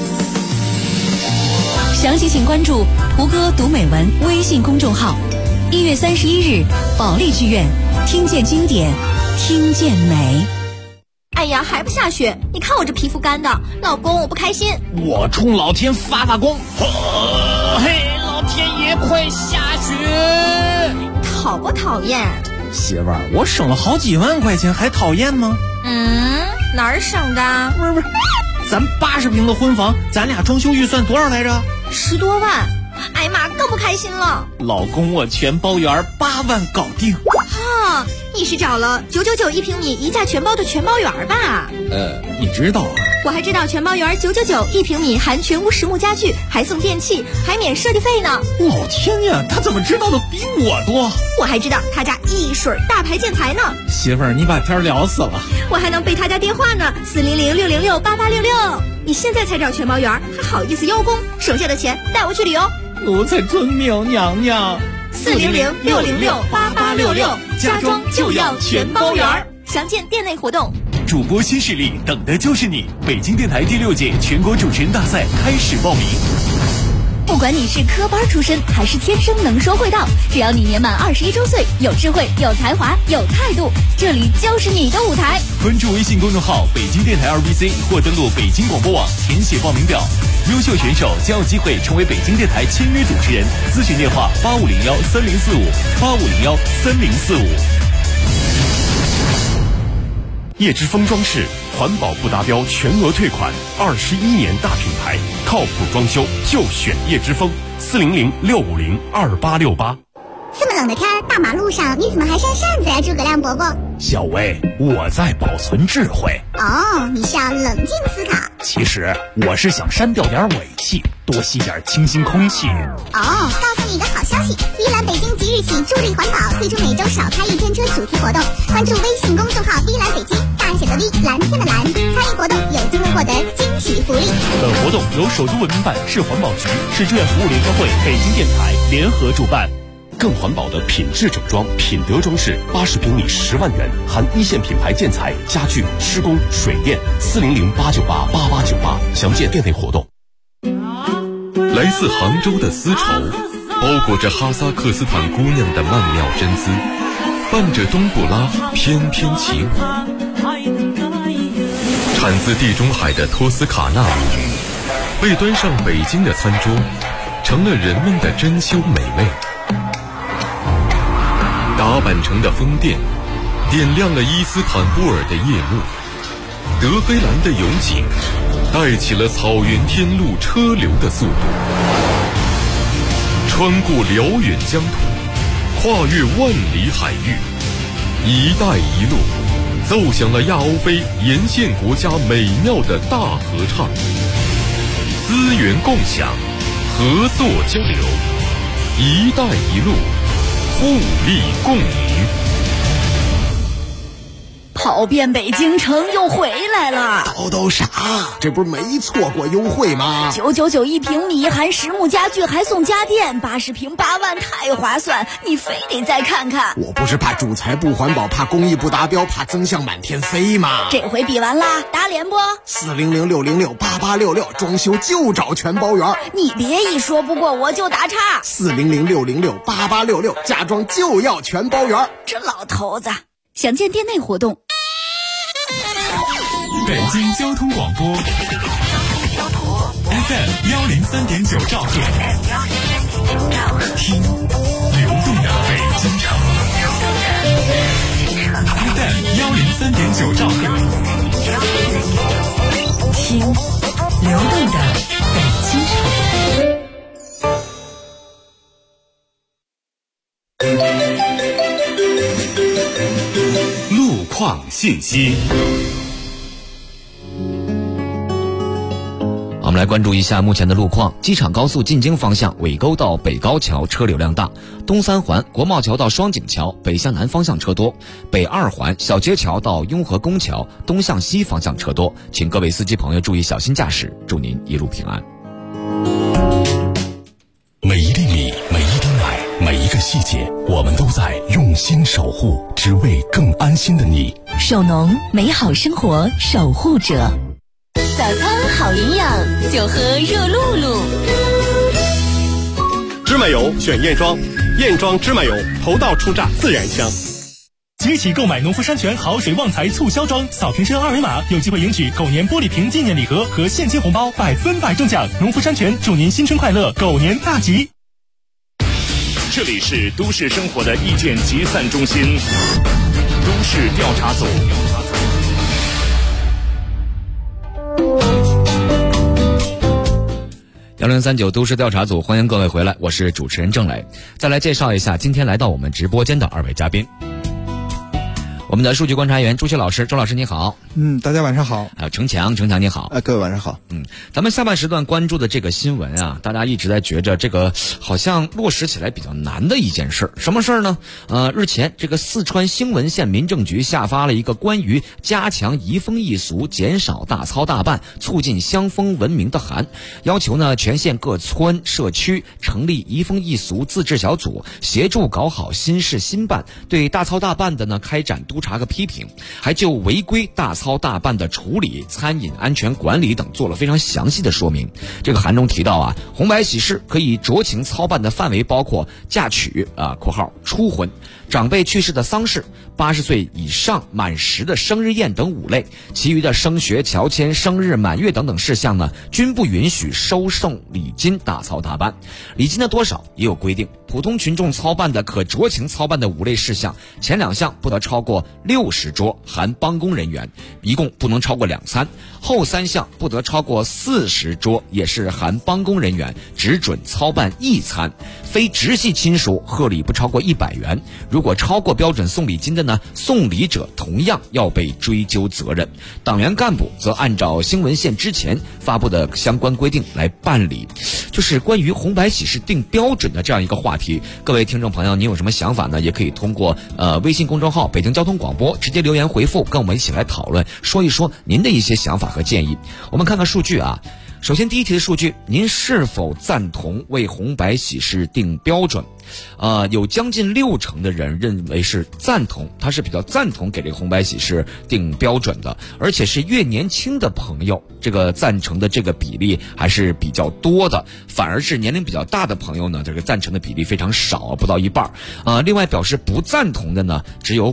详细请关注胡歌读美文微信公众号。1月31日，保利剧院，听见经典，听见美。 哎呀，还不下雪？你看我这皮肤干的，老公我不开心。 我冲老天发功，嘿，老天爷快下雪！ 讨不讨厌？ 媳妇儿，我省了好几万块钱，还讨厌吗？ 哪儿省的？ 不是，咱80平的婚房，咱俩装修预算多少来着 ？10多万。哎呀妈，更不开心了。 老公，我全包圆，8万搞定。 哈，你是找了999一平米一价全包的全包圆吧？ 你知道啊？ 我还知道全包圆999一平米，含全屋实木家具，还送电器，还免设计费呢。 老天呀，他怎么知道的比我多？ 我还知道他家一水大牌建材呢。 媳妇儿，你把天聊死了。 我还能背他家电话呢，400-606-8866。你现在才找全包圆，还好意思邀功？省下的钱带我去旅游。 奴才遵命，娘娘。 400-606-8866，家装就要全包圆。详见店内活动。 主播新势力，等的就是你！北京电台第6届全国主持人大赛开始报名。 不管你是科班出身还是天生能说会道，只要你年满21周岁，有智慧、有才华、有态度，这里就是你的舞台。 关注微信公众号北京电台2BC 或登录北京广播网填写报名表，优秀选手将有机会成为北京电台签约主持人。咨询电话8501-3045，8501-3045。 叶之峰装饰环保不达标全额退款，21年大品牌，靠谱装修就选叶之峰，400-650-2868。 这么冷的天，大马路上你怎么还扇扇子呀，诸葛亮伯伯？ 小薇，我在保存智慧。 哦，你是要冷静思考。 其实我是想删掉点尾气，多吸点清新空气。 哦，告诉你一个好消息，依兰北京即日起助力环保，推出每周少开1天车主题活动。关注微信公众号依兰北京，大写的 V， 蓝天的蓝，参与活动有机会获得惊喜福利。 本活动由首都文明办、市环保局、市志愿服务联合会、北京电台联合主办。 更环保的品质整装，品德装饰，80平米10万元，含1线品牌建材、家具、施工、水电，400-898-8898，详见店内活动。 来自杭州的丝绸，包裹着哈萨克斯坦姑娘的曼妙真姿，伴着冬不拉翩翩起舞。产自地中海的托斯卡纳米，被端上北京的餐桌，成了人们的珍馐美味。达坂城的风电点亮了伊斯坦布尔的夜幕，德黑兰的勇景带起了草原天路车流的速度，穿过辽远疆土，跨越万里海域，一带一路奏响了亚欧非沿线国家美妙的大合唱。资源共享，合作交流，一带一路互利共赢。 跑遍北京城又回来了。 叨啥？这不是没错过优惠吗 ？999一平米，含实木家具，还送家电，80平8万，太划算！你非得再看看。 我不是怕主材不环保，怕工艺不达标，怕增项满天飞吗？ 这回比完啦，打脸不 ？400-606-8866，装修就找全包圆。 你别一说不过我就打岔。 400-606-8866，家装就要全包圆。 这老头子，详见店内活动。 北京交通广播 FM 103.9兆赫，听流动的北京城。FM 103.9兆赫， 听流动的北京城。 路况信息。 我们来关注一下目前的路况。机场高速进京方向尾沟到北高桥车流量大，东三环国贸桥到双井桥北向南方向车多，北二环小街桥到雍和宫桥东向西方向车多，请各位司机朋友注意小心驾驶，祝您一路平安。 每一粒米，每一滴奶，每一个细节，我们都在用心守护，只为更安心的你。 守农，美好生活守护者。 早餐好营养，就喝热露露。 芝麻油选燕庄，燕庄芝麻油头道出榨，自然香。 即起购买农夫山泉好水旺财促销装，扫瓶身2维码，有机会赢取狗年玻璃瓶纪念礼盒和现金红包，100%中奖。农夫山泉祝您新春快乐，狗年大吉。 这里是都市生活的意见集散中心，都市调查组。 1039都市调查组，欢迎各位回来，我是主持人郑磊。再来介绍一下今天来到我们直播间的2位嘉宾。我们的数据观察员朱旭老师，周老师你好。 大家晚上好。 还有程强你好。 各位晚上好。 咱们下半时段关注的这个新闻啊，大家一直在觉着这个好像落实起来比较难的一件事。什么事儿呢？日前这个四川兴文县民政局下发了一个关于加强移风易俗、减少大操大办、促进乡风文明的函，要求呢全县各村社区成立移风易俗自治小组，协助搞好新事新办，对大操大办的呢开展督查和批评，还就违规大操大办的处理、餐饮安全管理等做了非常详细的说明。这个函中提到啊，红白喜事可以酌情操办的范围包括嫁娶（括号初婚）、长辈去世的丧事、80岁以上满10的生日宴等5类，其余的升学、乔迁、生日、满月等等事项呢，均不允许收受礼金大操大办。礼金的多少也有规定，普通群众操办的可酌情操办的5类事项，前2项不得超过60桌含帮工人员，一共不能超过2餐；后3项不得超过40桌，也是含帮工人员，只准操办1餐。非直系亲属贺礼不超过100元，如果超过标准送礼金的呢，送礼者同样要被追究责任。党员干部则按照兴文县之前发布的相关规定来办理。就是关于红白喜事定标准的这样一个话题，各位听众朋友，您有什么想法呢？也可以通过微信公众号北京交通广播直接留言回复，跟我们一起来讨论，说一说您的一些想法和建议。我们看看数据啊。首先第一题的数据，您是否赞同为红白喜事定标准？有将近60%的人认为是赞同，他是比较赞同给这个红白喜事定标准的，而且是越年轻的朋友，这个赞成的这个比例还是比较多的，反而是年龄比较大的朋友呢，这个赞成的比例非常少，不到一半。另外表示不赞同的呢，只有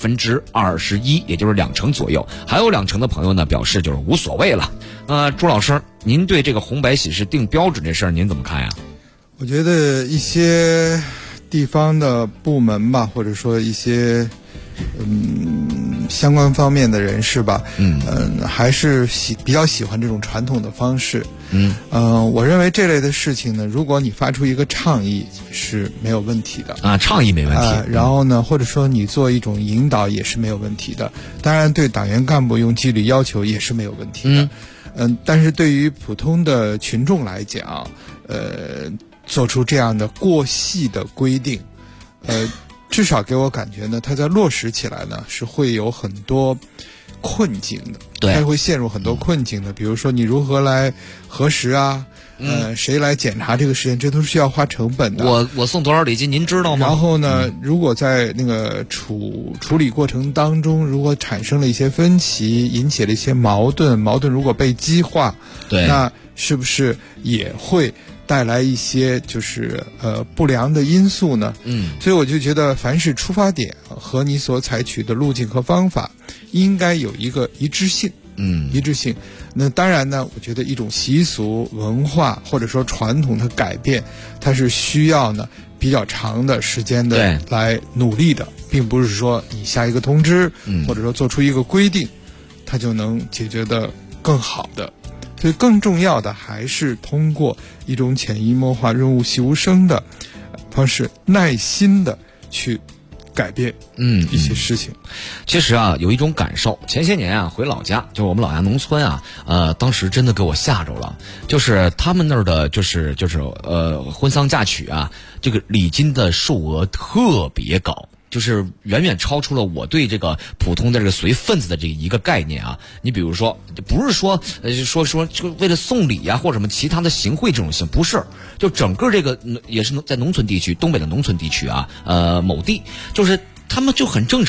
21%，也就是2成左右，还有2成的朋友呢表示就是无所谓了。朱老师，您对这个红白喜事定标准这事儿您怎么看呀？ 我觉得一些地方的部门吧，或者说一些相关方面的人士吧，还是比较喜欢这种传统的方式。我认为这类的事情呢，如果你发出一个倡议是没有问题的啊，倡议没问题。 然后呢，或者说你做一种引导也是没有问题的。当然，对党员干部用纪律要求也是没有问题的。但是对于普通的群众来讲，做出这样的过细的规定，至少给我感觉呢，它在落实起来呢是会有很多困境的， 对， 它会陷入很多困境的。比如说你如何来核实啊，谁来检查这个事情，这都是需要花成本的。 我送多少礼金您知道吗？ 然后呢，如果在那个处理过程当中，如果产生了一些分歧，引起了一些矛盾如果被激化， 对， 那是不是也会带来一些就是不良的因素呢？所以我就觉得凡是出发点和你所采取的路径和方法应该有一个一致性。一致性。那当然呢，我觉得一种习俗文化或者说传统的改变，它是需要呢比较长的时间的来努力的，并不是说你下一个通知，或者说做出一个规定，它就能解决的更好的。所以更重要的还是通过一种潜移默化、润物细无声的方式，耐心的去改变一些事情。 其实啊，有一种感受，前些年啊回老家，就是我们老家农村啊，当时真的给我吓着了，就是他们那儿的就是婚丧嫁娶啊，这个礼金的数额特别高。就是远远超出了我对这个普通的这个随份子的这一个概念啊。你比如说，不是说就为了送礼啊或者什么其他的行贿这种事，不是，就整个这个也是在农村地区，东北的农村地区啊，某地就是他们就很正常。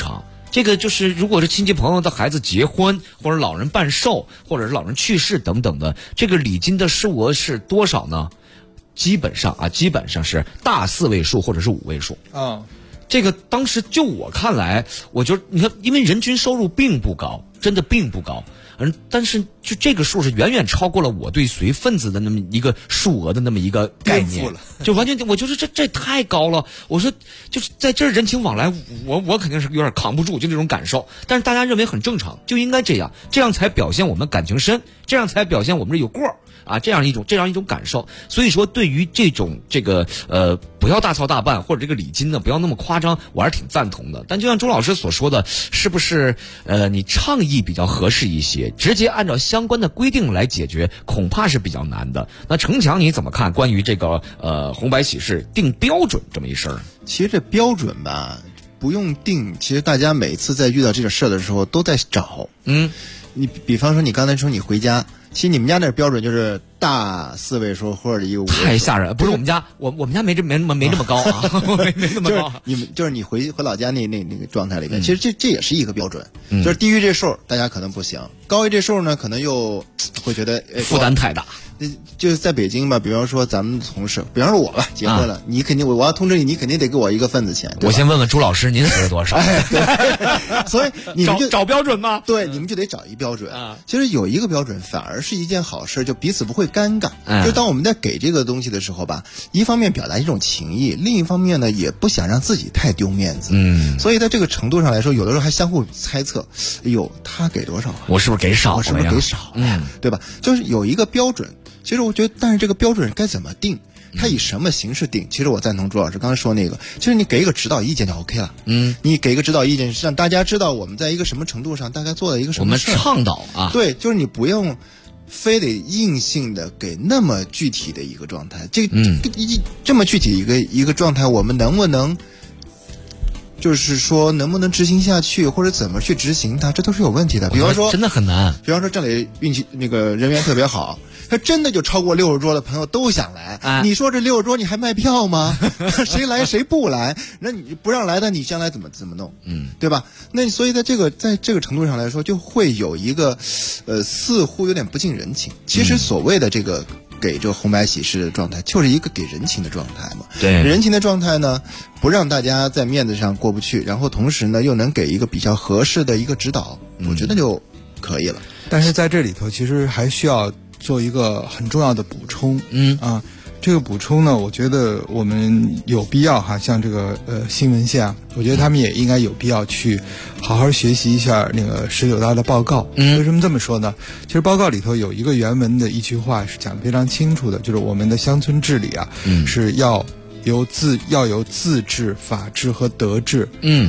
这个就是如果是亲戚朋友的孩子结婚，或者老人办寿，或者是老人去世等等的，这个礼金的数额是多少呢？基本上是大4位数或者是5位数啊。这个当时就我看来，我觉得你看，因为人均收入并不高，真的并不高。但是就这个数是远远超过了我对随份子的那么一个数额的那么一个概念，就完全我就是这太高了。我说就是在这人情往来，我肯定是有点扛不住，就这种感受。但是大家认为很正常，就应该这样才表现我们感情深，这样才表现我们这有过啊，这样一种感受。所以说，对于这个不要大操大办，或者这个礼金呢不要那么夸张，我还是挺赞同的。但就像周老师所说的，是不是你倡议比较合适一些？直接按照相关的规定来解决，恐怕是比较难的。那程强你怎么看关于这个红白喜事定标准这么一事儿？ 其实这标准吧不用定，其实大家每次在遇到这个事儿的时候都在找。你比方说你刚才说你回家，其实你们家那标准就是大4位数或者一个5位数。 太吓人了！不是我们家，我们家没这么高啊，没那么高。 就是你回老家那个状态里面，其实这也是一个标准，就是低于这数大家可能不行，高于这数呢可能又会觉得负担太大。 就是在北京吧，比方说咱们同事，比方说我吧，结婚了，你肯定我要通知你肯定得给我一个份子钱。 我先问问朱老师，您是多少？ 所以你们就找标准吗？ 对，你们就得找一标准。其实有一个标准反而是一件好事，就彼此不会尴尬。就当我们在给这个东西的时候吧，一方面表达一种情谊，另一方面呢也不想让自己太丢面子。所以在这个程度上来说，有的时候还相互猜测，哎呦，他给多少？ 我是不是给少了呀？ 我是不是给少了呀？对吧？就是有一个标准。其实我觉得，但是这个标准该怎么定？它以什么形式定？其实我赞同朱老师刚才说那个，其实你给一个指导意见就 OK 了。你给一个指导意见，让大家知道我们在一个什么程度上大概做了一个什么事。 我们倡导啊， 对，就是你不用非得硬性的给那么具体的一个状态。这么具体一个状态，我们能不能？就是说能不能执行下去，或者怎么去执行它，这都是有问题的。比方说真的很难。 比方说这里运气那个人缘特别好，他真的就超过60桌的朋友都想来。你说这60桌你还卖票吗？谁来谁不来？那你不让来的，你将来怎么弄？对吧？那所以在这个程度上来说，就会有一个似乎有点不近人情。其实所谓的这个给这个红白喜事的状态，就是一个给人情的状态嘛。 对， 人情的状态呢，不让大家在面子上过不去，然后同时呢又能给一个比较合适的一个指导，我觉得就可以了。 但是在这里头，其实还需要做一个很重要的补充。这个补充呢，我觉得我们有必要像这个新闻线，我觉得他们也应该有必要去好好学习一下那个19大的报告。为什么这么说呢？其实报告里头有一个原文的一句话是讲得非常清楚的，就是我们的乡村治理是要由自治、法治和德治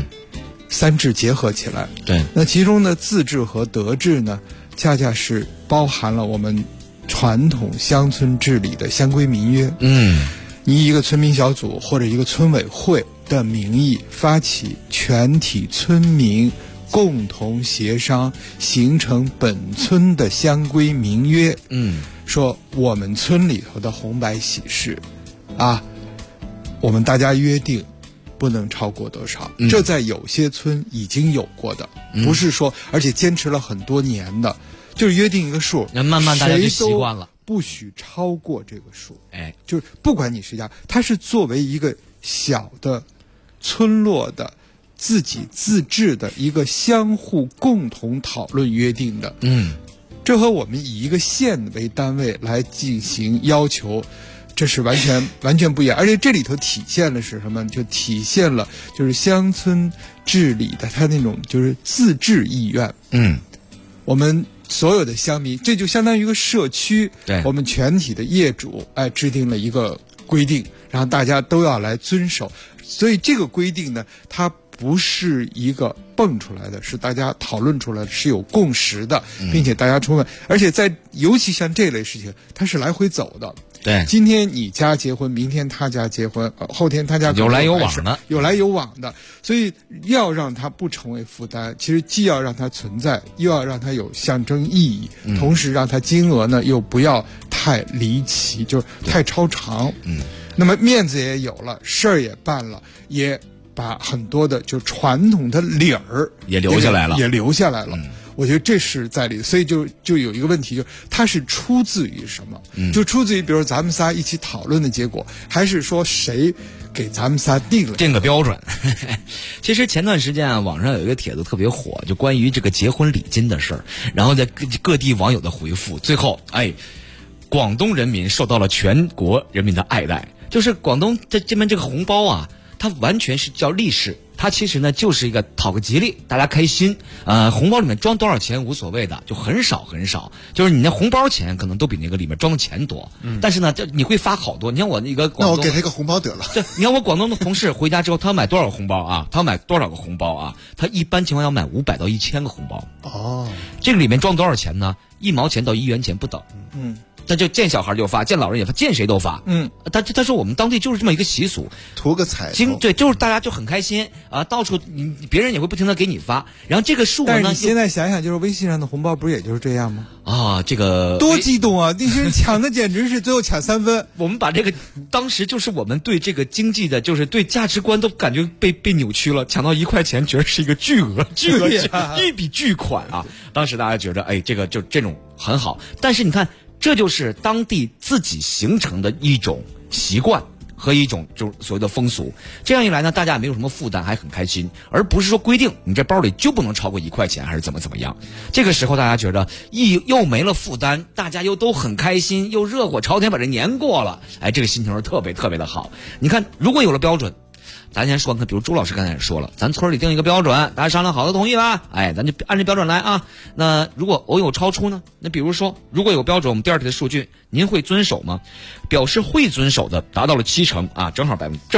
3治结合起来。 对， 那其中的自治和德治呢，恰恰是包含了我们传统乡村治理的乡规民约。你以一个村民小组或者一个村委会的名义发起全体村民共同协商，形成本村的乡规民约。说我们村里头的红白喜事我们大家约定不能超过多少。这在有些村已经有过的，不是说而且坚持了很多年的，就是约定一个数， 慢慢大家就习惯了， 不许超过这个数。就是不管你是家，它是作为一个小的村落的自己自治的一个相互共同讨论约定的。这和我们以一个县为单位来进行要求，这是完全不一样。而且这里头体现了是什么？就体现了就是乡村治理的它那种就是自治意愿。我们所有的乡民，这就相当于一个社区， 对， 我们全体的业主制定了一个规定，然后大家都要来遵守。所以这个规定呢，它不是一个蹦出来的，是大家讨论出来的，是有共识的，并且大家充分，而且尤其像这类事情，它是来回走的。 对， 今天你家结婚，明天他家结婚，后天他家有来有往的， 有来有往的。所以要让它不成为负担，其实既要让它存在，又要让它有象征意义，同时让它金额呢又不要太离奇，就是太超常。那么面子也有了，事儿也办了，也把很多的就传统的理儿也留下来了， 我觉得这是在里，所以就有一个问题，就是它是出自于什么？就出自于比如咱们仨一起讨论的结果，还是说谁给咱们仨定个标准？其实前段时间啊，网上有一个帖子特别火，就关于这个结婚礼金的事儿，然后在各地网友的回复，最后广东人民受到了全国人民的爱戴。就是广东这边这个红包啊，它完全是叫利是，它其实呢就是一个讨个吉利，大家开心。红包里面装多少钱无所谓的，就很少很少，就是你那红包钱可能都比那个里面装的钱多。但是呢，你会发好多。你看我那个广东， 那我给他一个红包得了。 对，你看我广东的同事回家之后，他要买多少红包啊？他要买多少个红包啊？他一般情况要买500到1000个红包。 哦， 这个里面装多少钱呢？1毛钱到1元钱不等。他就见小孩就发，见老人也发，见谁都发。他说我们当地就是这么一个习俗， 图个彩头。 对，就是大家就很开心啊，到处别人也会不停的给你发，然后这个数额呢， 但是你现在想想，就是微信上的红包不是也就是这样吗？ 啊，这个多激动啊！那些人抢的简直是最后抢3分。 我们把这个当时就是我们对这个经济的，就是对价值观都感觉被扭曲了，抢到1块钱觉得是一个巨额一笔巨款啊！当时大家觉得这个就这种很好，但是你看。这就是当地自己形成的一种习惯和一种就是所谓的风俗。这样一来呢，大家也没有什么负担，还很开心，而不是说规定你这包里就不能超过1块钱，还是怎么样。这个时候大家觉得又没了负担，大家又都很开心，又热火朝天把这年过了，这个心情是特别特别的好。你看，如果有了标准，咱先说，比如朱老师刚才也说了，咱村里定一个标准，大家商量好了同意吧？咱就按这标准来啊。那如果偶有超出呢？那比如说，如果有标准，我们第二题的数据，您会遵守吗？表示会遵守的达到了70%啊，正好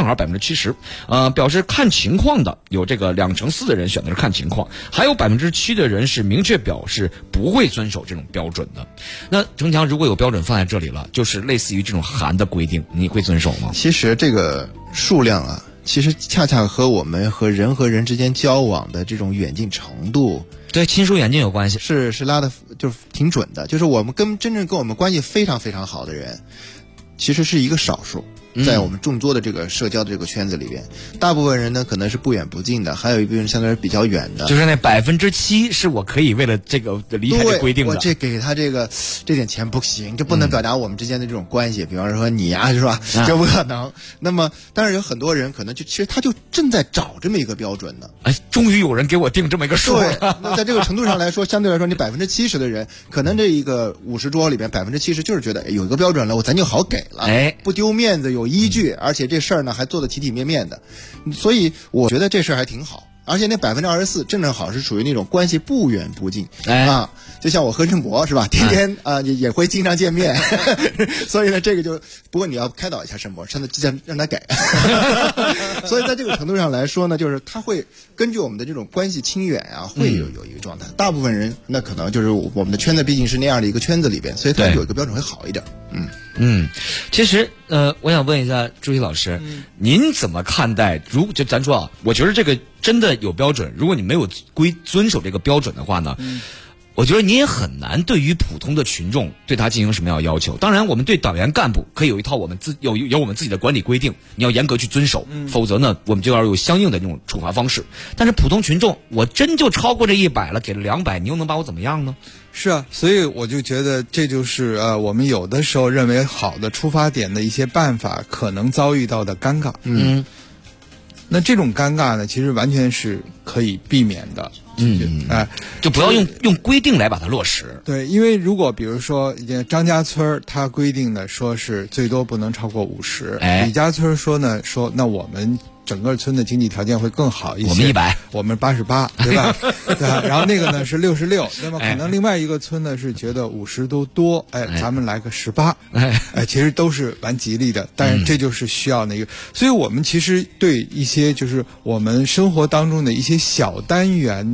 70%。表示看情况的有这个2/4的人选的是看情况，还有7%的人是明确表示不会遵守这种标准的。那程强，如果有标准放在这里了，就是类似于这种函的规定，你会遵守吗？ 其实这个数量啊。其实恰恰和我们和人之间交往的这种远近程度， 对亲疏远近有关系， 是拉的就是挺准的。就是我们真正跟我们关系非常非常好的人，其实是一个少数。在我们众多的这个社交的这个圈子里边，大部分人呢可能是不远不近的，还有一部分人相对来说比较远的。 就是那7%是我可以为了这个离开这规定的。 我这给他这点钱不行，这不能表达我们之间的这种关系。比方说你呀，是吧？这不可能。那么，但是有很多人可能其实他就正在找这么一个标准呢。 终于有人给我定这么一个数了。 对，那在这个程度上来说，相对来说，你70%的人，可能这一个50桌里边70%就是觉得有一个标准了，咱就好给了，不丢面子，有依据，而且这事儿呢还做得体体面面的，所以我觉得这事儿还挺好。而且那24%正好是属于那种关系不远不近啊，就像我和申博是吧，天天也会经常见面，所以呢这个就不过你要开导一下申博，让他改。所以在这个程度上来说呢，就是他会根据我们的这种关系亲远啊，会有一个状态。大部分人那可能就是我们的圈子毕竟是那样的一个圈子里边，所以他有一个标准会好一点。 其实我想问一下朱熹老师，您怎么看待？就咱说啊，我觉得这个真的有标准，如果你没有遵守这个标准的话呢，我觉得你也很难对于普通的群众对他进行什么样的要求。当然，我们对党员干部可以有一套我们自己的管理规定，你要严格去遵守，否则呢，我们就要有相应的那种处罚方式。但是普通群众，我真就超过这100了，给了200，你又能把我怎么样呢？ 是啊，所以我就觉得这就是我们有的时候认为好的出发点的一些办法可能遭遇到的尴尬。那这种尴尬呢，其实完全是可以避免的。 就不要用规定来把它落实。 对，因为如果比如说张家村它规定的说是最多不能超过50，李家村说那我们整个村的经济条件会更好一些， 我们100， 我们88，对吧？对吧？然后那个呢是66，那么可能另外一个村呢是觉得50都多，咱们来个18，其实都是蛮吉利的，但是这就是需要那个，所以我们其实对一些就是我们生活当中的一些小单元的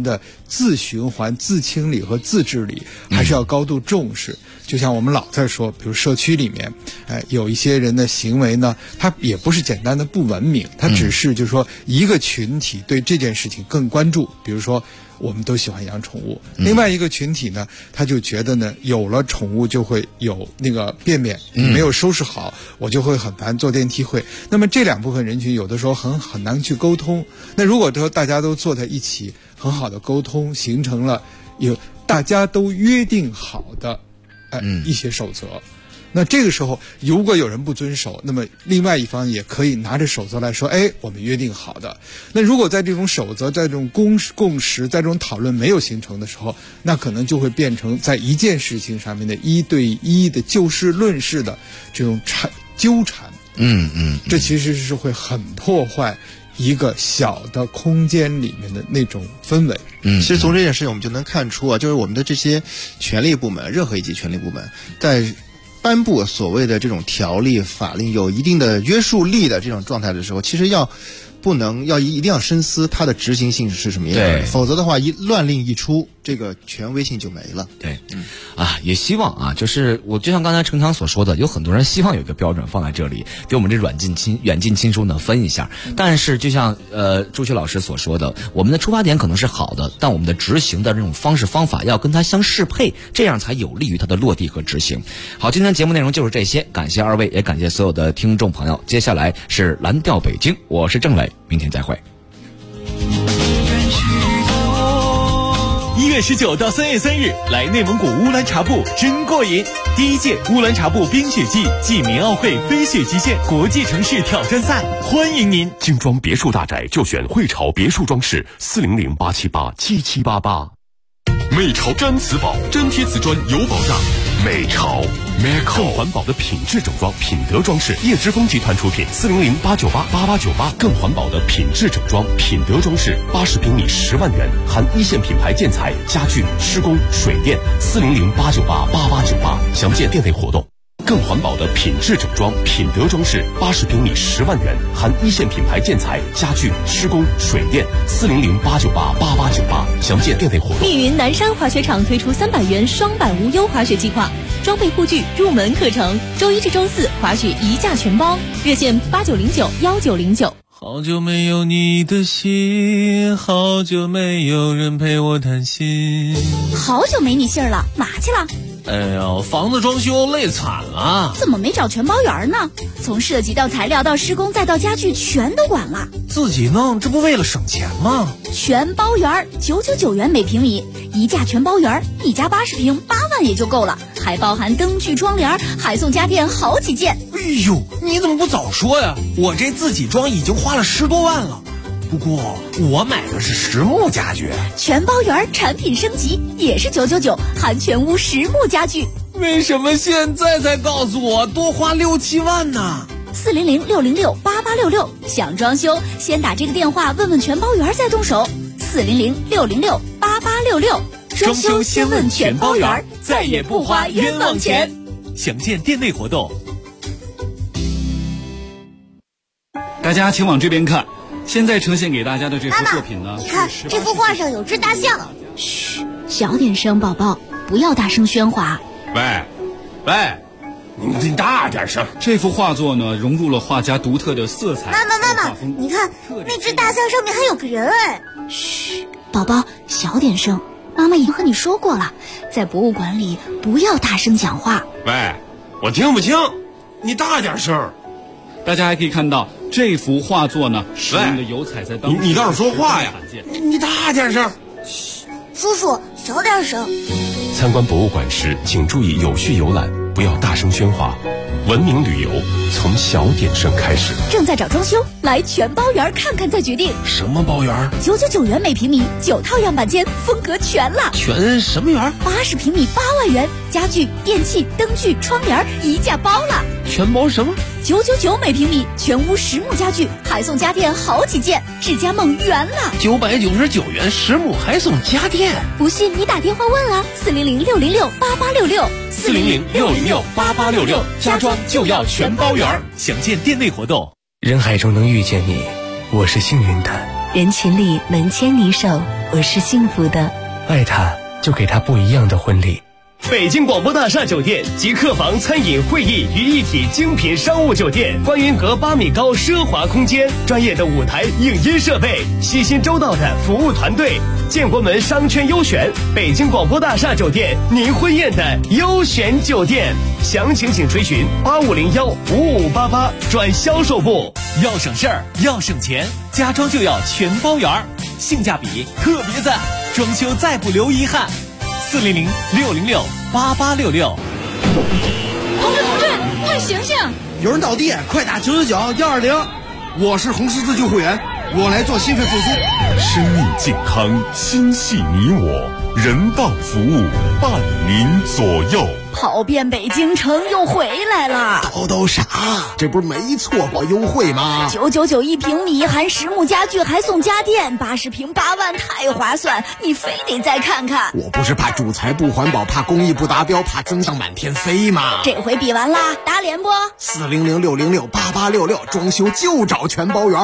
自循环、自清理和自治理还是要高度重视。就像我们老在说，比如社区里面，有一些人的行为呢，他也不是简单的不文明，他只是就是说一个群体对这件事情更关注，比如说我们都喜欢养宠物，另外一个群体呢，他就觉得呢，有了宠物就会有那个便便，没有收拾好，我就会很烦，坐电梯会。那么这两部分人群有的时候很难去沟通。那如果说大家都坐在一起，很好的沟通，形成了有大家都约定好的一些守则。那这个时候如果有人不遵守，那么另外一方也可以拿着守则来说，我们约定好的。那如果在这种守则，在这种共识，在这种讨论没有形成的时候，那可能就会变成在一件事情上面的一对一的就事论事的这种纠缠。这其实是会很破坏一个小的空间里面的那种氛围。 其实从这件事情我们就能看出啊，就是我们的这些权力部门，任何一级权力部门在颁布所谓的这种条例法令有一定的约束力的这种状态的时候，其实一定要深思它的执行性是什么样的，否则的话乱令一出，这个权威性就没了。 对，也希望啊，就是我就像刚才程强所说的，有很多人希望有一个标准放在这里，给我们这远近亲疏呢分一下。但是就像朱雪老师所说的，我们的出发点可能是好的，但我们的执行的这种方式方法要跟它相适配，这样才有利于它的落地和执行。好，今天节目内容就是这些，感谢二位，也感谢所有的听众朋友。接下来是蓝调北京，我是郑磊，明天再会。 1月19到3月3日，来内蒙古乌兰察布真过瘾！第1届乌兰察布冰雪季暨民奥会飞雪极限国际城市挑战赛，欢迎您！ 精装别墅大宅就选汇潮别墅装饰，400-878-7788。美潮毡瓷宝，粘贴瓷砖有保障。美潮 Meco 更环保的品质整装，品德装饰，叶之峰集团出品，400-898-8898，更环保的品质整装，品德装饰，80平米10万元，含一线品牌建材、家具、施工、水电，400-898-8898，详见店内活动。更环保的品质整装，品德装饰，80平米10万元，含一线品牌建材、家具、施工、水电，400-898-8898，详见店内活动。 密云南山滑雪场推出300元双板无忧滑雪计划，装备护具入门课程，周1至周4滑雪一价全包，热线89091909。 好久没有你的信，好久没有人陪我谈心。 好久没你信儿了，嘛去了？ 哎呀，房子装修累惨了。 怎么没找全包员呢？从设计到材料到施工再到家具全都管了。 自己弄，这不为了省钱吗？ 全包员999元每平米，一价全包员，一家80平8万也就够了，还包含灯具窗帘，还送家电好几件。 哎呦，你怎么不早说呀？我这自己装已经花了10多万了。不过我买的是实木家具， 全包员产品升级也是999，含全屋实木家具。 为什么现在才告诉我多花6、7万呢 ？400-606-8866，想装修先打这个电话问问全包员再动手。400-606-8866，装修先问全包员，再也不花冤枉钱。 详见店内活动。 大家请往这边看。现在呈现给大家的这幅作品呢， 你看这幅画上有只大象。 嘘，小点声，宝宝，不要大声喧哗。 喂，你大点声。 这幅画作呢，融入了画家独特的色彩。 妈妈，你看那只大象上面还有个人哎。 嘘，宝宝，小点声。妈妈已经和你说过了，在博物馆里不要大声讲话。 喂，我听不清，你大点声。 大家还可以看到。这幅画作呢，使用的油彩在当中， 你倒是说话呀！你大点声。 嘘，叔叔小点声。 参观博物馆时，请注意有序游览，不要大声喧哗。文明旅游从小点声开始。 正在找装修，来全包园看看再决定。 什么包园 ？999元每平米，9套样板间，风格全了。 全什么园 ？80平米8万元，家具、电器、灯具、窗帘一价包了。 全包什么 ？999每平米，全屋实木家具，还送家电好几件，智家梦圆了。 999元实木还送家电， 不信你打电话问啊 ，400-606-8866，400-606-8866，家装就要全包圆。详见店内活动。 人海中能遇见你，我是幸运的。 人群里能牵你手， 我是幸福的。 爱他，就给他不一样的婚礼。 北京广播大厦酒店集客房、餐饮、会议于一体精品商务酒店，观云阁8米高奢华空间，专业的舞台影音设备，细心周到的服务团队，建国门商圈优选，北京广播大厦酒店，您婚宴的优选酒店。详情请垂询85015588转销售部。 要省事儿，要省钱，家装就要全包圆，性价比特别赞，装修再不留遗憾。400-606-8866。 同志，快醒醒！ 有人倒地，快打999-120。我是红十字救护员，我来做心肺复苏。 生命健康，心系你我，人道服务伴您左右。 跑遍北京城又回来了， 叨啥？这不是没错过优惠吗 ？999一平米，含实木家具还送家电，80平8万，太划算！你非得再看看。 我不是怕主材不环保，怕工艺不达标，怕增项满天飞吗？ 这回比完啦，打脸不？ 400-606-8866，装修就找全包圆。